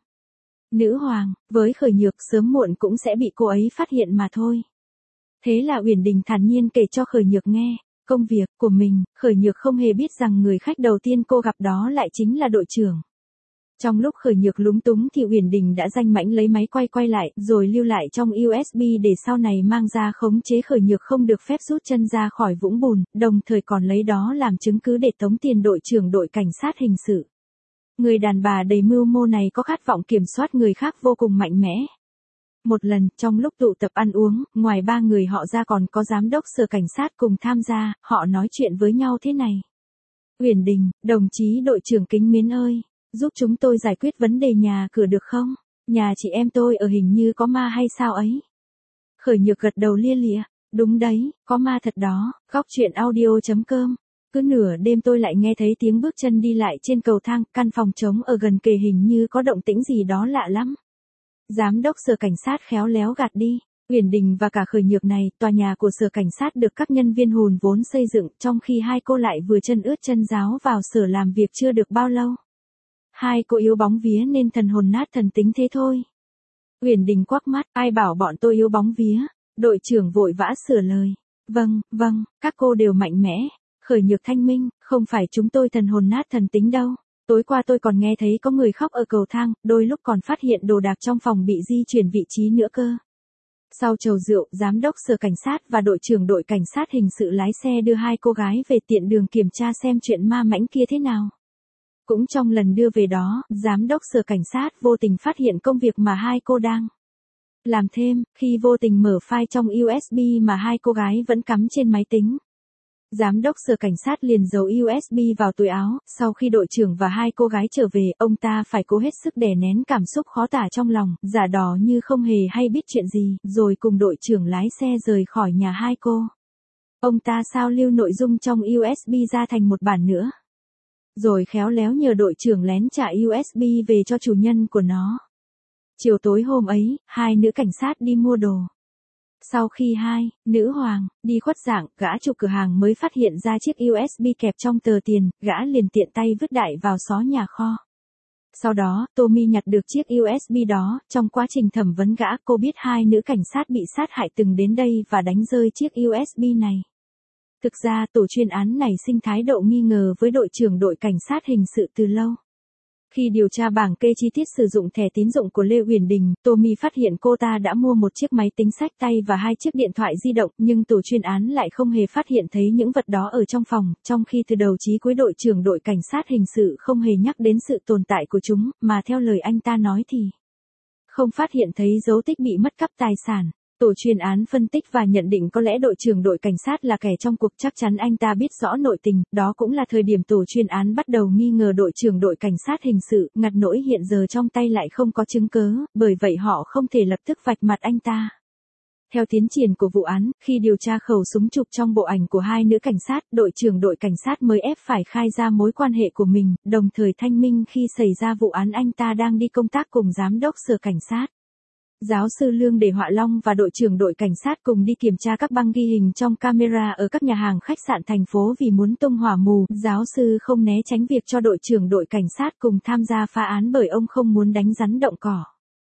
Nữ hoàng, với Khởi Nhược sớm muộn cũng sẽ bị cô ấy phát hiện mà thôi. Thế là Uyển Đình thản nhiên kể cho Khởi Nhược nghe. Công việc của mình, Khởi Nhược không hề biết rằng người khách đầu tiên cô gặp đó lại chính là đội trưởng. Trong lúc Khởi Nhược lúng túng thì Uyển Đình đã danh mãnh lấy máy quay lại, rồi lưu lại trong USB để sau này mang ra khống chế Khởi Nhược không được phép rút chân ra khỏi vũng bùn, đồng thời còn lấy đó làm chứng cứ để tống tiền đội trưởng đội cảnh sát hình sự. Người đàn bà đầy mưu mô này có khát vọng kiểm soát người khác vô cùng mạnh mẽ. Một lần, trong lúc tụ tập ăn uống, ngoài 3 người họ ra còn có giám đốc sở cảnh sát cùng tham gia, họ nói chuyện với nhau thế này. Uyển Đình, đồng chí đội trưởng kính mến ơi, giúp chúng tôi giải quyết vấn đề nhà cửa được không? Nhà chị em tôi ở hình như có ma hay sao ấy? Khởi Nhược gật đầu lia lịa, đúng đấy, có ma thật đó, góc chuyện audio.com. Cứ nửa đêm tôi lại nghe thấy tiếng bước chân đi lại trên cầu thang, căn phòng trống ở gần kề hình như có động tĩnh gì đó lạ lắm. Giám đốc sở cảnh sát khéo léo gạt đi. Uyển Đình và cả Khởi Nhược này, tòa nhà của sở cảnh sát được các nhân viên hùn vốn xây dựng, trong khi hai cô lại vừa chân ướt chân ráo vào sở làm việc chưa được bao lâu. Hai cô yếu bóng vía nên thần hồn nát thần tính thế thôi. Uyển Đình quắc mắt, ai bảo bọn tôi yếu bóng vía? Đội trưởng vội vã sửa lời. Vâng, các cô đều mạnh mẽ. Khởi Nhược thanh minh, không phải chúng tôi thần hồn nát thần tính đâu. Tối qua tôi còn nghe thấy có người khóc ở cầu thang, đôi lúc còn phát hiện đồ đạc trong phòng bị di chuyển vị trí nữa cơ. Sau chầu rượu, giám đốc sở cảnh sát và đội trưởng đội cảnh sát hình sự lái xe đưa hai cô gái về tiện đường kiểm tra xem chuyện ma mãnh kia thế nào. Cũng trong lần đưa về đó, giám đốc sở cảnh sát vô tình phát hiện công việc mà hai cô đang làm thêm, khi vô tình mở file trong USB mà hai cô gái vẫn cắm trên máy tính. Giám đốc sở cảnh sát liền giấu USB vào túi áo, sau khi đội trưởng và hai cô gái trở về, ông ta phải cố hết sức đè nén cảm xúc khó tả trong lòng, giả đò như không hề hay biết chuyện gì, rồi cùng đội trưởng lái xe rời khỏi nhà hai cô. Ông ta sao lưu nội dung trong USB ra thành một bản nữa. Rồi khéo léo nhờ đội trưởng lén trả USB về cho chủ nhân của nó. Chiều tối hôm ấy, hai nữ cảnh sát đi mua đồ. Sau khi hai nữ hoàng đi khuất dạng, gã chủ cửa hàng mới phát hiện ra chiếc USB kẹp trong tờ tiền, gã liền tiện tay vứt đại vào xó nhà kho. Sau đó, Tommy nhặt được chiếc USB đó, trong quá trình thẩm vấn gã, cô biết hai nữ cảnh sát bị sát hại từng đến đây và đánh rơi chiếc USB này. Thực ra, tổ chuyên án này sinh thái độ nghi ngờ với đội trưởng đội cảnh sát hình sự từ lâu. Khi điều tra bảng kê chi tiết sử dụng thẻ tín dụng của Lê Uyển Đình, Tommy phát hiện cô ta đã mua một chiếc máy tính xách tay và hai chiếc điện thoại di động, nhưng tổ chuyên án lại không hề phát hiện thấy những vật đó ở trong phòng, trong khi từ đầu chí cuối đội trưởng đội cảnh sát hình sự không hề nhắc đến sự tồn tại của chúng, mà theo lời anh ta nói thì không phát hiện thấy dấu tích bị mất cắp tài sản. Tổ chuyên án phân tích và nhận định có lẽ đội trưởng đội cảnh sát là kẻ trong cuộc, chắc chắn anh ta biết rõ nội tình, đó cũng là thời điểm tổ chuyên án bắt đầu nghi ngờ đội trưởng đội cảnh sát hình sự, ngặt nỗi hiện giờ trong tay lại không có chứng cớ, bởi vậy họ không thể lập tức vạch mặt anh ta. Theo tiến triển của vụ án, khi điều tra khẩu súng chụp trong bộ ảnh của hai nữ cảnh sát, đội trưởng đội cảnh sát mới ép phải khai ra mối quan hệ của mình, đồng thời thanh minh khi xảy ra vụ án anh ta đang đi công tác cùng giám đốc sở cảnh sát. Giáo sư Lương Đề Họa Long và đội trưởng đội cảnh sát cùng đi kiểm tra các băng ghi hình trong camera ở các nhà hàng khách sạn thành phố vì muốn tung hỏa mù. Giáo sư không né tránh việc cho đội trưởng đội cảnh sát cùng tham gia phá án bởi ông không muốn đánh rắn động cỏ.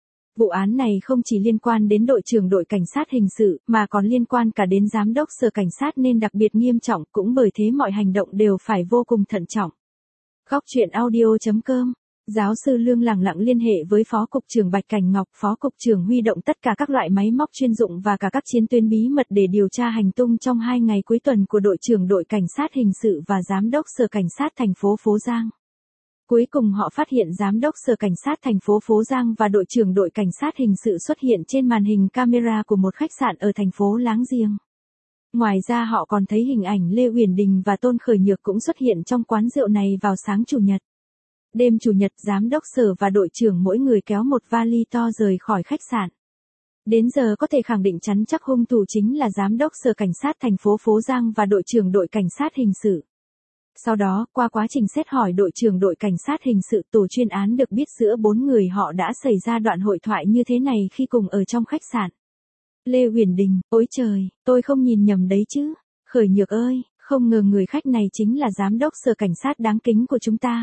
Vụ án này không chỉ liên quan đến đội trưởng đội cảnh sát hình sự, mà còn liên quan cả đến giám đốc sở cảnh sát nên đặc biệt nghiêm trọng, cũng bởi thế mọi hành động đều phải vô cùng thận trọng. Góc chuyện audio.com. Giáo sư Lương lẳng lặng liên hệ với Phó Cục trưởng Bạch Cảnh Ngọc, Phó Cục trưởng huy động tất cả các loại máy móc chuyên dụng và cả các chiến tuyến bí mật để điều tra hành tung trong 2 ngày cuối tuần của đội trưởng đội cảnh sát hình sự và giám đốc sở cảnh sát thành phố Phố Giang. Cuối cùng họ phát hiện giám đốc sở cảnh sát thành phố Phố Giang và đội trưởng đội cảnh sát hình sự xuất hiện trên màn hình camera của một khách sạn ở thành phố láng giềng. Ngoài ra họ còn thấy hình ảnh Lê Uyển Đình và Tôn Khởi Nhược cũng xuất hiện trong quán rượu này vào sáng Chủ nhật. Đêm Chủ nhật, giám đốc sở và đội trưởng mỗi người kéo một vali to rời khỏi khách sạn. Đến giờ có thể khẳng định chắn chắc hung thủ chính là giám đốc sở cảnh sát thành phố Phố Giang và đội trưởng đội cảnh sát hình sự. Sau đó, qua quá trình xét hỏi đội trưởng đội cảnh sát hình sự, tổ chuyên án được biết giữa 4 người họ đã xảy ra đoạn hội thoại như thế này khi cùng ở trong khách sạn. Lê Uyển Đình, ôi trời, tôi không nhìn nhầm đấy chứ. Khởi Nhược ơi, không ngờ người khách này chính là giám đốc sở cảnh sát đáng kính của chúng ta.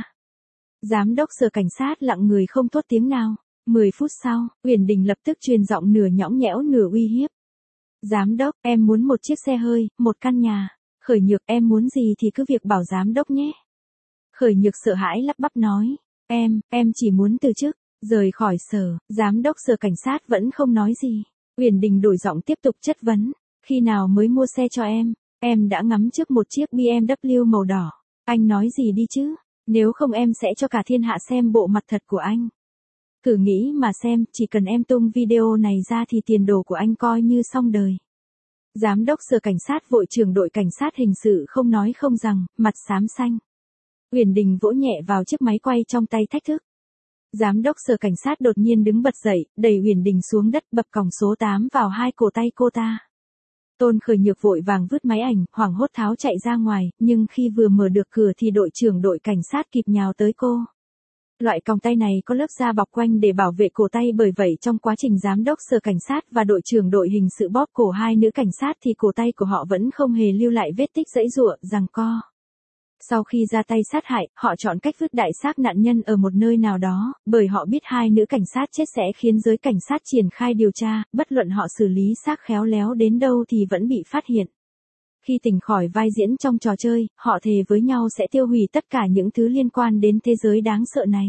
Giám đốc sở cảnh sát lặng người không thốt tiếng nào. 10 phút sau, Uyển Đình lập tức truyền giọng nửa nhõng nhẽo nửa uy hiếp. Giám đốc, em muốn một chiếc xe hơi, một căn nhà. Khởi Nhược, em muốn gì thì cứ việc bảo giám đốc nhé. Khởi Nhược sợ hãi lắp bắp nói. Em chỉ muốn từ chức, rời khỏi sở. Giám đốc sở cảnh sát vẫn không nói gì. Uyển Đình đổi giọng tiếp tục chất vấn. Khi nào mới mua xe cho em? Em đã ngắm trước một chiếc BMW màu đỏ. Anh nói gì đi chứ? Nếu không em sẽ cho cả thiên hạ xem bộ mặt thật của anh. Thử nghĩ mà xem, chỉ cần em tung video này ra thì tiền đồ của anh coi như xong đời. Giám đốc sở cảnh sát vội trưởng đội cảnh sát hình sự không nói không rằng, mặt xám xanh. Uyển Đình vỗ nhẹ vào chiếc máy quay trong tay thách thức. Giám đốc sở cảnh sát đột nhiên đứng bật dậy, đẩy Uyển Đình xuống đất, bập còng số 8 vào hai cổ tay cô ta. Tôn Khởi Nhược vội vàng vứt máy ảnh, hoảng hốt tháo chạy ra ngoài, nhưng khi vừa mở được cửa thì đội trưởng đội cảnh sát kịp nhào tới cô. Loại còng tay này có lớp da bọc quanh để bảo vệ cổ tay, bởi vậy trong quá trình giám đốc sở cảnh sát và đội trưởng đội hình sự bóp cổ hai nữ cảnh sát thì cổ tay của họ vẫn không hề lưu lại vết tích giãy giụa, giằng co. Sau khi ra tay sát hại, họ chọn cách vứt đại xác nạn nhân ở một nơi nào đó, bởi họ biết hai nữ cảnh sát chết sẽ khiến giới cảnh sát triển khai điều tra, bất luận họ xử lý xác khéo léo đến đâu thì vẫn bị phát hiện. Khi tỉnh khỏi vai diễn trong trò chơi, họ thề với nhau sẽ tiêu hủy tất cả những thứ liên quan đến thế giới đáng sợ này.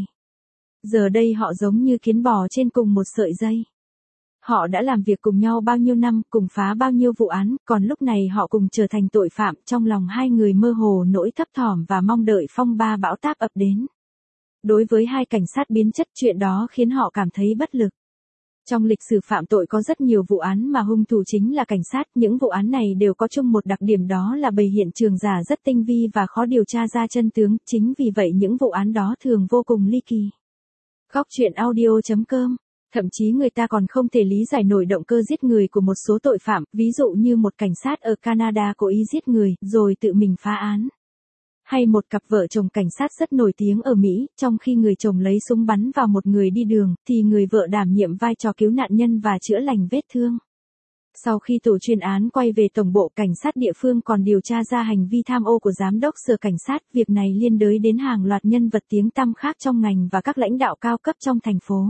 Giờ đây họ giống như kiến bò trên cùng một sợi dây. Họ đã làm việc cùng nhau bao nhiêu năm, cùng phá bao nhiêu vụ án, còn lúc này họ cùng trở thành tội phạm, trong lòng hai người mơ hồ nỗi thấp thỏm và mong đợi phong ba bão táp ập đến. Đối với hai cảnh sát biến chất, chuyện đó khiến họ cảm thấy bất lực. Trong lịch sử phạm tội có rất nhiều vụ án mà hung thủ chính là cảnh sát, những vụ án này đều có chung một đặc điểm, đó là bày hiện trường giả rất tinh vi và khó điều tra ra chân tướng, chính vì vậy những vụ án đó thường vô cùng ly kỳ. Góc truyện audio.com. Thậm chí người ta còn không thể lý giải nổi động cơ giết người của một số tội phạm, ví dụ như một cảnh sát ở Canada cố ý giết người, rồi tự mình phá án. Hay một cặp vợ chồng cảnh sát rất nổi tiếng ở Mỹ, trong khi người chồng lấy súng bắn vào một người đi đường, thì người vợ đảm nhiệm vai trò cứu nạn nhân và chữa lành vết thương. Sau khi tổ chuyên án quay về tổng bộ, cảnh sát địa phương còn điều tra ra hành vi tham ô của giám đốc sở cảnh sát, việc này liên đới đến hàng loạt nhân vật tiếng tăm khác trong ngành và các lãnh đạo cao cấp trong thành phố.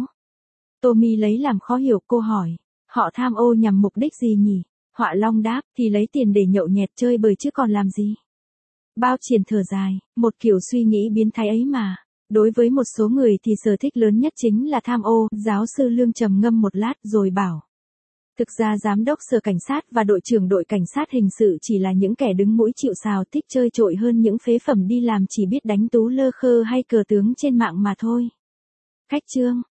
Tommy lấy làm khó hiểu, cô hỏi, họ tham ô nhằm mục đích gì nhỉ? Họa Long đáp, thì lấy tiền để nhậu nhẹt chơi bời chứ còn làm gì? Bao Triển thở dài, một kiểu suy nghĩ biến thái ấy mà. Đối với một số người thì sở thích lớn nhất chính là tham ô, giáo sư Lương trầm ngâm một lát rồi bảo. Thực ra giám đốc sở cảnh sát và đội trưởng đội cảnh sát hình sự chỉ là những kẻ đứng mũi chịu sào, thích chơi trội hơn những phế phẩm đi làm chỉ biết đánh tú lơ khơ hay cờ tướng trên mạng mà thôi. Khách chương.